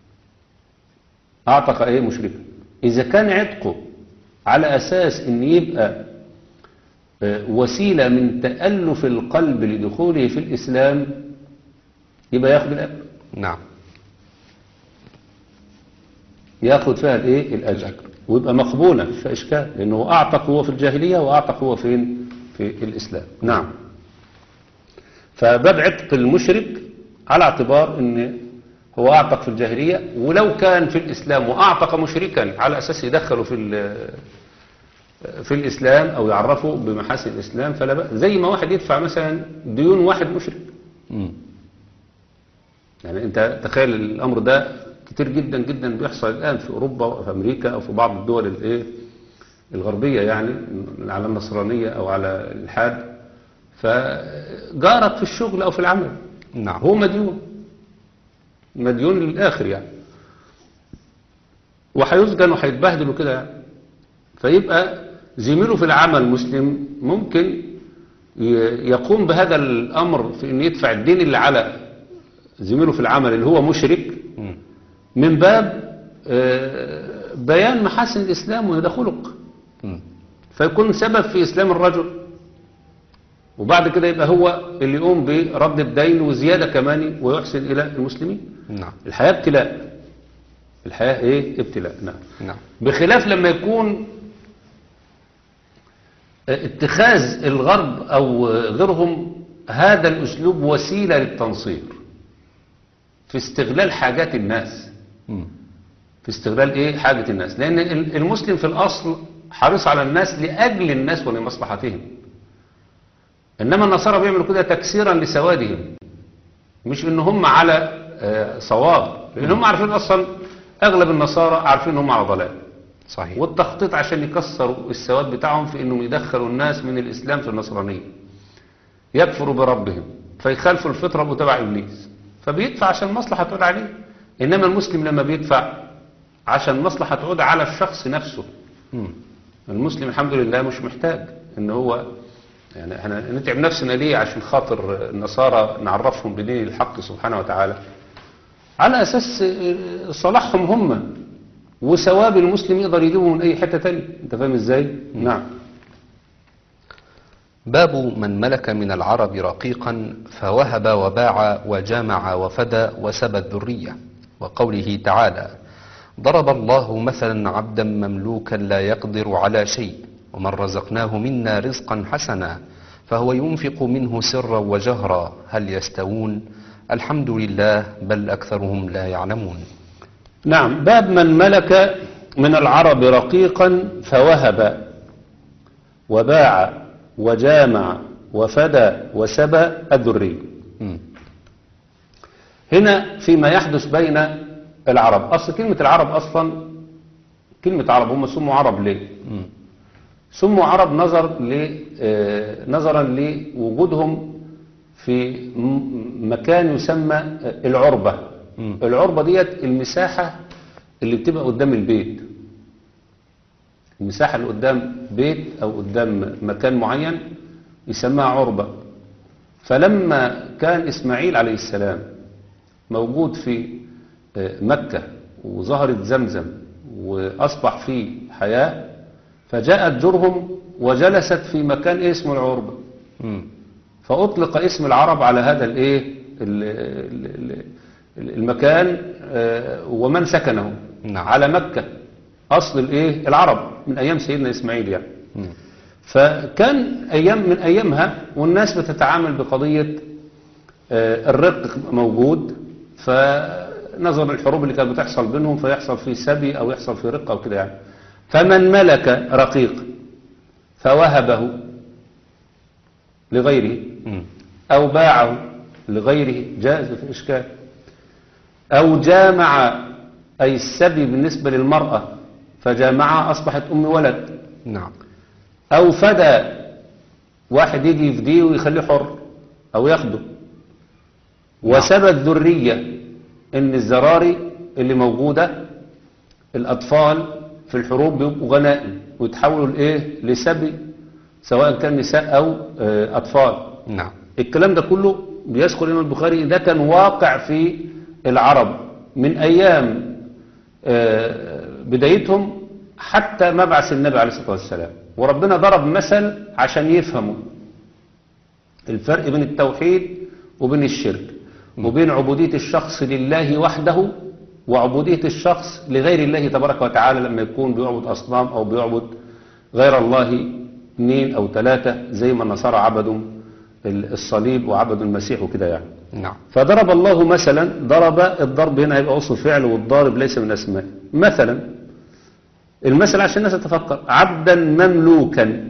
أعتق إيه مشركا، إذا كان عتقه على أساس إن يبقى وسيلة من تألف القلب لدخوله في الإسلام يبقى ياخد الأجر. نعم. ياخد فيها الايه الاجر ويبقى مقبولا مش فيها اشكال، لانه اعتق هو في الجاهليه واعتق هو فين في الاسلام. نعم. فباب عتق المشرك على اعتبار ان هو أعتق في الجاهلية، ولو كان في الإسلام وأعتق مشركا على أساس يدخله في في الإسلام أو يعرفه بمحاسن الإسلام فلا بأس، زي ما واحد يدفع مثلا ديون واحد مشرك. مم. يعني أنت تخيل الأمر ده كتير جدا جدا بيحصل الآن في أوروبا وفي أمريكا أو في بعض الدول الإيه الغربية، يعني على النصرانية أو على الإلحاد، فجارك في الشغل أو في العمل نعم. هو مديون مديون للآخر يعني، وهيسجن وهيتبهدل وكده يعني. فيبقى زميله في العمل مسلم ممكن ي- يقوم بهذا الأمر في أن يدفع الدين اللي على زميله في العمل اللي هو مشرك مم. من باب آه، بيان محاسن الإسلام وده خلق، مم. فيكون سبب في إسلام الرجل، وبعد كده يبقى هو اللي يقوم برد الدين وزيادة كمان ويحسن إلى المسلمين. نعم. الحياة ابتلاء، الحياة إيه ابتلاء. نعم. نعم. بخلاف لما يكون اتخاذ الغرب أو غيرهم هذا الأسلوب وسيلة للتنصير في استغلال حاجات الناس، مم. في استغلال إيه حاجة الناس، لأن المسلم في الأصل حريص على الناس لأجل الناس ولمصلحتهم، إنما النصارى بيعملوا كده تكسيرا لسوادهم، مش إن هم على آه، صواب، لأن هم عارفين أصلا أغلب النصارى عارفين هم على ضلال، صحيح. والتخطيط عشان يكسروا السواد بتاعهم في إنهم يدخلوا الناس من الإسلام في النصرانية، يكفروا بربهم فيخالفوا الفطرة وتبع إبليس، فبيدفع عشان مصلحة تعود عليه. إنما المسلم لما بيدفع عشان مصلحة تعود على الشخص نفسه، مم. المسلم الحمد لله مش محتاج ان هو يعني احنا نتعب نفسنا ليه عشان خاطر النصارى نعرفهم بدين الحق سبحانه وتعالى على اساس صلاحهم هم، وثواب المسلم يقدر يجيبه من اي حتة تانية. انت فاهم ازاي؟ نعم. باب من ملك من العرب رقيقا فوهب وباع وجامع وفدى وسبى الذرية، وقوله تعالى: ضرب الله مثلا عبدا مملوكا لا يقدر على شيء ومن رزقناه منا رزقا حسنا فهو ينفق منه سرا وجهرا هل يستوون الحمد لله بل أكثرهم لا يعلمون. نعم. باب من ملك من العرب رقيقا فوهب وباع وجامع وفدى وسبى الذرية. مم. هنا فيما يحدث بين العرب، أصل كلمة العرب أصلا كلمة عرب هم سموا عرب ليه؟ مم. سموا عرب نظر ل آه، نظرا لوجودهم في م- مكان يسمى آه، العربة. مم. العربة ديت المساحة اللي بتبقى قدام البيت، المساحة اللي قدام بيت أو قدام مكان معين يسمى عربة. فلما كان إسماعيل عليه السلام موجود في مكة وظهرت زمزم وأصبح فيه حياة، فجاءت جرهم وجلست في مكان اسمه العربة، مم. فأطلق اسم العرب على هذا الايه ال- ال- ال- المكان آه، ومن سكنه. نعم. على مكة أصل الايه العرب من أيام سيدنا إسماعيل يعني. مم. فكان أيام من أيامها والناس بتتعامل بقضية آه، الرق موجود، فنظر الحروب اللي كانت بتحصل بينهم فيحصل في سبي أو يحصل في رق أو كده يعني. فمن ملك رقيق فوهبه لغيره مم. أو باعه لغيره جائز في إشكال، أو جامع أي السبي بالنسبة للمرأة فجامعها أصبحت أم ولد، نعم. أو فدى واحد يجي يفديه ويخليه حر أو ياخده، وسبى الذرية إن الزراري اللي موجودة الأطفال في الحروب بيبقوا غنائم ويتحولوا لإيه لسبي سواء كان نساء أو آه، أطفال. نعم. الكلام ده كله بيذكر الإمام البخاري ده كان واقع في العرب من أيام آه، بدايتهم حتى مبعث النبي عليه الصلاة والسلام، وربنا ضرب مثل عشان يفهموا الفرق بين التوحيد وبين الشرك وبين عبودية الشخص لله وحده وعبودية الشخص لغير الله تبارك وتعالى لما يكون بيعبد أصنام أو بيعبد غير الله اثنين أو ثلاثة زي ما النصارى عبدوا الصليب وعبدوا المسيح وكده يعني. نعم. فضرب الله مثلا، ضرب، الضرب هنا هيبقى وصف فعل، والضارب ليس من أسماء. مثلا المثل عشان الناس تتفكر: عبدا مملوكا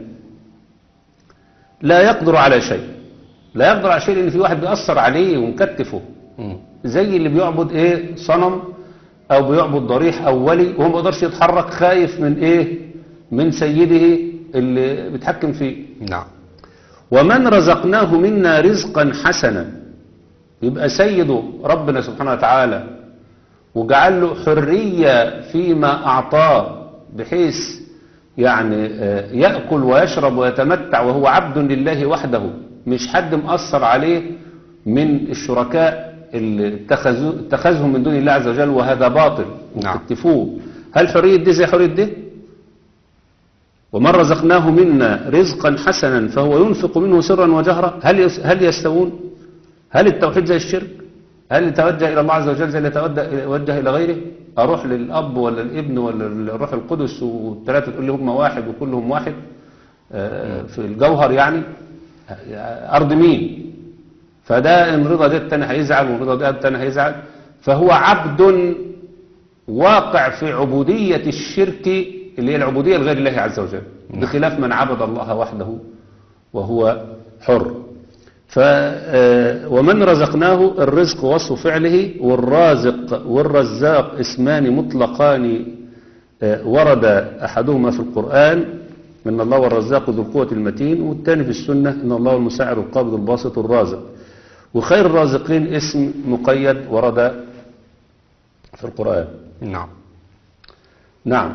لا يقدر على شيء. لا يقدر على شيء لأن في واحد بيأثر عليه ومكتفه، مم. زي اللي بيعبد ايه صنم او بيعبد ضريح او ولي، وهو ما يقدرش يتحرك، خايف من ايه؟ من سيده اللي بيتحكم فيه. نعم. ومن رزقناه منا رزقا حسنا، يبقى سيده ربنا سبحانه وتعالى وجعل له حرية فيما أعطاه، بحيث يعني يأكل ويشرب ويتمتع وهو عبد لله وحده، مش حد مأثر عليه من الشركاء اللي اتخذوا اتخذهم من دون الله عز وجل، وهذا باطل وتكتفوه. هل حرية دي زي حرية دي؟ ومن رزقناه منا رزقا حسنا فهو ينفق منه سرا وجهرا، هل هل يستوون؟ هل التوحيد زي الشرك؟ هل يتوجه إلى الله عز وجل زي اللي يتوجه إلى غيره؟ أروح للأب ولا الابن ولا الروح القدس والثلاثة تقول لي هم واحد وكلهم واحد في الجوهر يعني؟ أرض مين؟ فده إن رضا ده التاني هيزعل، وإن رضا ده التاني هيزعل. فهو عبد واقع في عبودية الشرك اللي هي العبودية لغير الله عز وجل، بخلاف من عبد الله وحده وهو حر. ف ومن رزقناه، الرزق وصف فعله، والرازق والرزاق اسمان مطلقان ورد أحدهما في القرآن إن الله والرزاق ذو القوة المتين، والثاني في السنة إن الله المساعر القابض الباسط الرازق. وخير الرازقين اسم مقيد ورد في القرآن. نعم. نعم.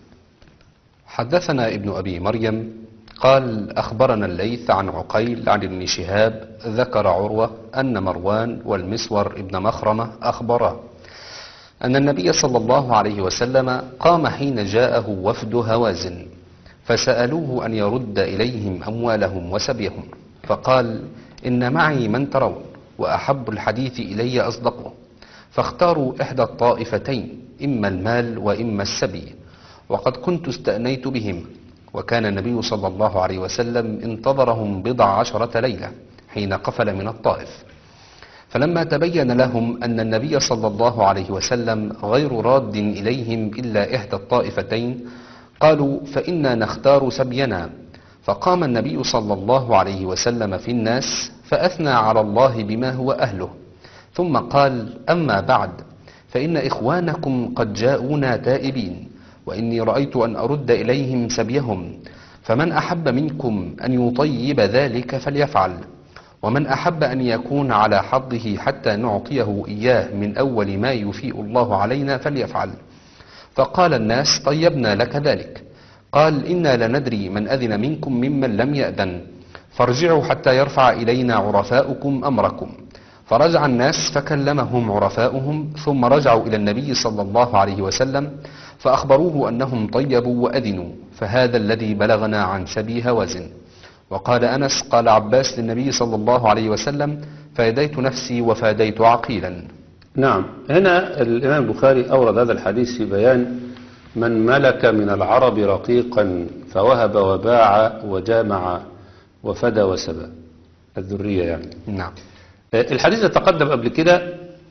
حدثنا ابن أبي مريم قال أخبرنا الليث عن عقيل عن ابن شهاب ذكر عروة أن مروان والمسور ابن مخرمة أخبرا أن النبي صلى الله عليه وسلم قام حين جاءه وفد هوازن فسألوه أن يرد إليهم أموالهم وسبيهم، فقال إن معي من ترون وأحب الحديث إلي أصدقه، فاختاروا إحدى الطائفتين، إما المال وإما السبي، وقد كنت استأنيت بهم. وكان النبي صلى الله عليه وسلم انتظرهم بضع عشرة ليلة حين قفل من الطائف، فلما تبين لهم أن النبي صلى الله عليه وسلم غير راد إليهم إلا إحدى الطائفتين قالوا فإنا نختار سبينا. فقام النبي صلى الله عليه وسلم في الناس فأثنى على الله بما هو أهله، ثم قال أما بعد فإن إخوانكم قد جاءونا تائبين، وإني رأيت أن أرد إليهم سبيهم، فمن أحب منكم أن يطيب ذلك فليفعل، ومن أحب أن يكون على حظه حتى نعطيه إياه من أول ما يفيء الله علينا فليفعل. فقال الناس طيبنا لك ذلك. قال إنا لندري من أذن منكم ممن لم يأذن، فارجعوا حتى يرفع إلينا عرفاؤكم أمركم. فرجع الناس فكلمهم عرفاؤهم، ثم رجعوا إلى النبي صلى الله عليه وسلم فأخبروه أنهم طيبوا وأذنوا، فهذا الذي بلغنا عن سبي هوازن. وقال أنس قال عباس للنبي صلى الله عليه وسلم فديت نفسي وفاديت عقيلا. نعم. هنا الإمام البخاري أورد هذا الحديث في بيان من ملك من العرب رقيقا فوهب وباع وجامع وفدى وسبى، الذرية يعني. نعم. الحديث تقدم قبل كده،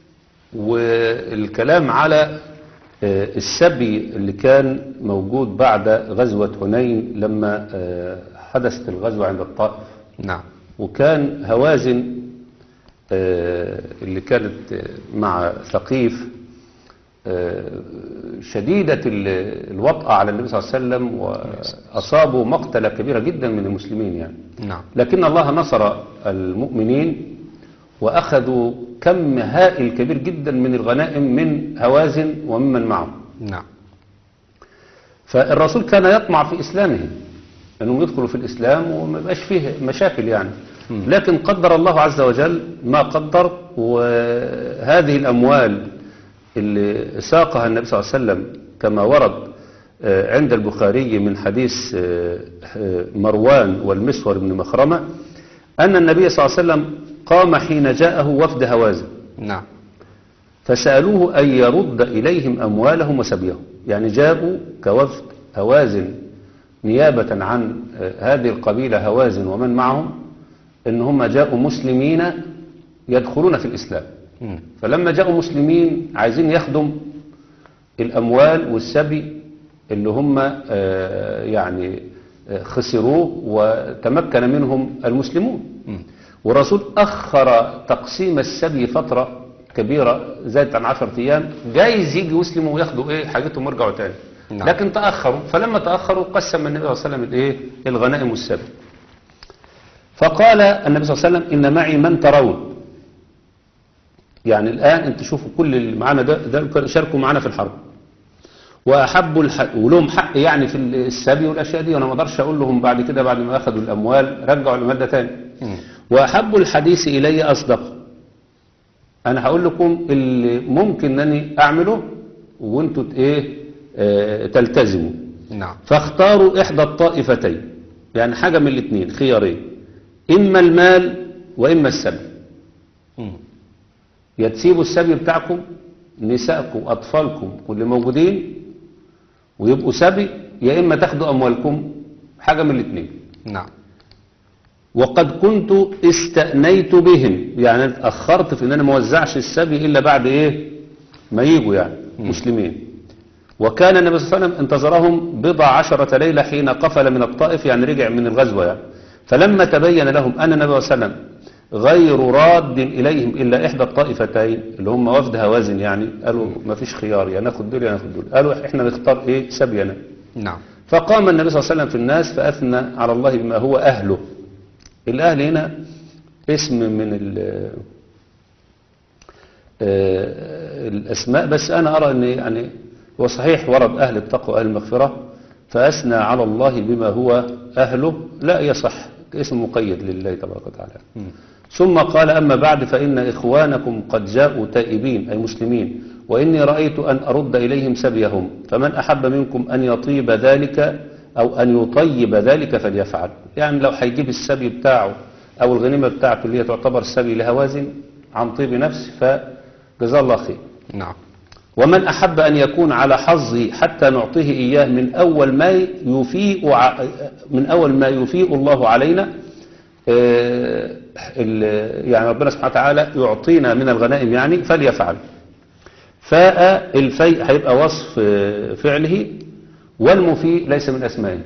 والكلام على السبي اللي كان موجود بعد غزوة هنين لما حدثت الغزوة عند الطائف. نعم. وكان هوازن اللي كانت مع ثقيف شديدة الوطأة على النبي صلى الله عليه وسلم، وأصابوا مقتلة كبيرة جدا من المسلمين يعني. نعم. لكن الله نصر المؤمنين وأخذوا كم هائل كبير جدا من الغنائم من هوازن وممن معه. نعم. فالرسول كان يطمع في إسلامهم أنهم يدخلوا في الإسلام وما يبقاش فيه مشاكل يعني. م. لكن قدر الله عز وجل ما قدر، وهذه الأموال اللي ساقها النبي صلى الله عليه وسلم كما ورد عند البخاري من حديث مروان والمسور بن مخرمة أن النبي صلى الله عليه وسلم قام حين جاءه وفد هوازن. نعم. فسألوه أن يرد إليهم أموالهم وسبيهم، يعني جاءوا كوفد هوازن نيابة عن هذه القبيلة هوازن ومن معهم، إن هم جاءوا مسلمين يدخلون في الإسلام. مم. فلما جاءوا مسلمين عايزين يخدم الأموال والسبي اللي هم آه، يعني آه، خسروه وتمكن منهم المسلمون. مم. والرسول أخر تقسيم السبي فترة كبيرة زادت عن عشرة أيام، جايز يجي يسلموا وياخدوا إيه حاجتهم ويرجعوا تاني. نعم. لكن تأخروا، فلما تأخروا قسم النبي صلى الله عليه وسلم الإيه الغنائم والسبي. فقال النبي صلى الله عليه وسلم إن معي من ترون، يعني الآن أنت شوفوا كل اللي معانا ده, ده شاركوا معانا في الحرب وأحبوا الحق ولهم حق يعني في السبي والأشياء دي، وأنا ما اقدرش أقول لهم بعد كده بعد ما أخذوا الأموال رجعوا المادة تاني. مم. وأحب الحديث إلي أصدق، أنا هقول لكم اللي ممكن أنني أعمله وأنتوا إيه آه تلتزموا. نعم. فاختاروا إحدى الطائفتين، يعني حاجة من الاثنين خيارين، إما المال وإما السبي. مم. يا تسيبوا السبي بتاعكم نسائكم أطفالكم واللي موجودين ويبقوا سبي، يا إما تاخدوا أموالكم، حاجة من الاثنين. نعم. وقد كنت استأنيت بهم، يعني اتأخرت في ان انا ما وزعش السبي الا بعد ايه ما يجوا يعني مم. مسلمين. وكان النبي صلى الله عليه وسلم انتظرهم بضع عشرة ليلة حين قفل من الطائف، يعني رجع من الغزوة يعني. فلما تبين لهم ان النبي صلى الله عليه وسلم غير راد اليهم الا احدى الطائفتين اللي هم وفد هوازن، يعني قالوا ما فيش خيار، يا ناخد دول يا ناخد دول، قالوا احنا نختار ايه سبينا. نعم. فقام النبي صلى الله عليه وسلم في الناس فاثنى على الله بما هو اهله. الأهل هنا اسم من الأسماء، بس أنا أرى أن يعني هو صحيح ورد أهل التقوى أهل المغفرة، فأثنى على الله بما هو أهله لا يصح اسم مقيد لله تبارك وتعالى. مم. ثم قال أما بعد فإن إخوانكم قد جاءوا تائبين أي مسلمين، وإني رأيت أن أرد إليهم سبيهم، فمن أحب منكم أن يطيب ذلك أو أن يطيب ذلك فليفعل. يعني لو هيجيب السبي بتاعه أو الغنيمة بتاعته اللي هي تعتبر سبي لهوازن عن طيب نفس فجزاه الله خير. نعم. ومن أحب أن يكون على حظه حتى نعطيه إياه من أول ما يفيء ع- من أول ما يفيء الله علينا، آه، ال- يعني ربنا سبحانه وتعالى يعطينا من الغنائم يعني فليفعل. فاء الفيء هيبقى وصف آه، فعله، والمفيء ليس من أسمائه.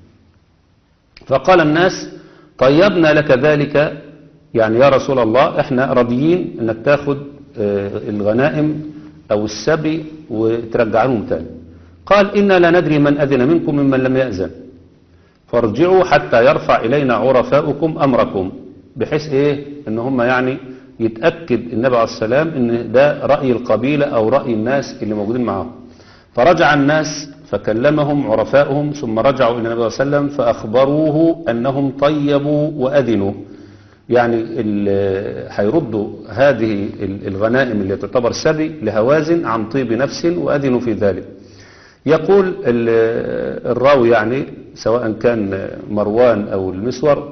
فقال الناس طيبنا لك ذلك، يعني يا رسول الله احنا راضيين انك تاخد آه، الغنائم او السبي وترجع لهم تاني. قال إنا لا ندري من أذن منكم ممن لم يأذن، فارجعوا حتى يرفع إلينا عرفاؤكم أمركم، بحيث إيه إن هم يعني يتأكد النبي عليه السلام إن ده رأي القبيلة أو رأي الناس اللي موجودين معاهم. فرجع الناس فكلمهم عرفاؤهم، ثم رجعوا إلى النبي صلى الله عليه وسلم فأخبروه أنهم طيبوا وأذنوا، يعني هيردوا هذه الغنائم اللي تعتبر سبي لهوازن عن طيب نفس وأذنوا في ذلك. يقول الراوي يعني سواء كان مروان أو المسور،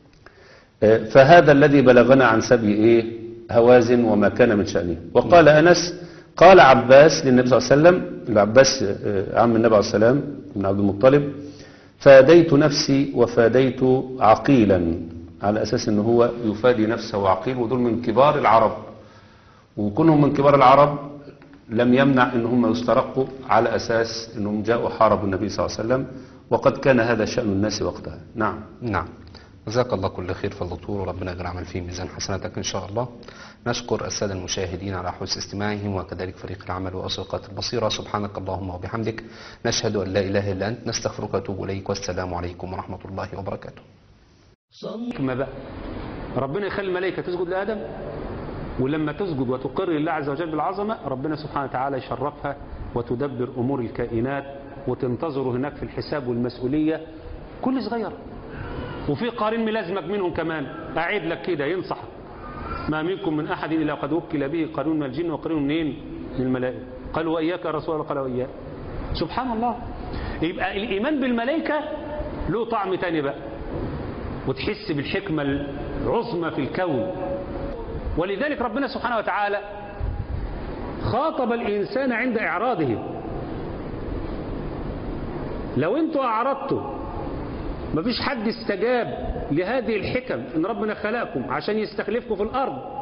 فهذا الذي بلغنا عن سبي إيه هوازن وما كان من شأنه. وقال أنس قال عباس للنبي صلى الله عليه وسلم، العباس عم النبي عليه السلام بن عبد المطلب، فاديت نفسي وفاديت عقيلا، على أساس أنه هو يفادي نفسه وعقيل، ودول من كبار العرب، وكونهم من كبار العرب لم يمنع أنهم يسترقوا على أساس أنهم جاءوا حاربوا النبي صلى الله عليه وسلم، وقد كان هذا شأن الناس وقتها. نعم. نعم. جزاك الله كل خير في الدكتور، وربنا يجعل عمل فيه ميزان حسناتك إن شاء الله. نشكر السادة المشاهدين على حسن استماعهم، وكذلك فريق العمل وأسرقات البصيرة. سبحانك اللهم وبحمدك، نشهد أن لا إله إلا أنت، نستغفرك ونتوب إليك، والسلام عليكم ورحمة الله وبركاته. ما بقى ربنا يخلي الملائكة تسجد لآدم، ولما تسجد وتقر الله عز وجل بالعظمة ربنا سبحانه وتعالى يشرفها وتدبر أمور الكائنات وتنتظر هناك في الحساب والمسؤولية كل صغير. وفي قارين ملازمك منهم كمان، أعيد لك كده ينصحك، ما منكم من أحد إلا قد وكل به قارون من الجن وقارون منين من الملائكة. قالوا وإياك يا رسول الله، قال وإياك. سبحان الله. يبقى الإيمان بالملائكة له طعم تاني بقى، وتحس بالحكمة العظمى في الكون. ولذلك ربنا سبحانه وتعالى خاطب الإنسان عند إعراضه. لو انتوا أعرضتوا مفيش حد استجاب لهذه الحكم، إن ربنا خلقكم عشان يستخلفكم في الأرض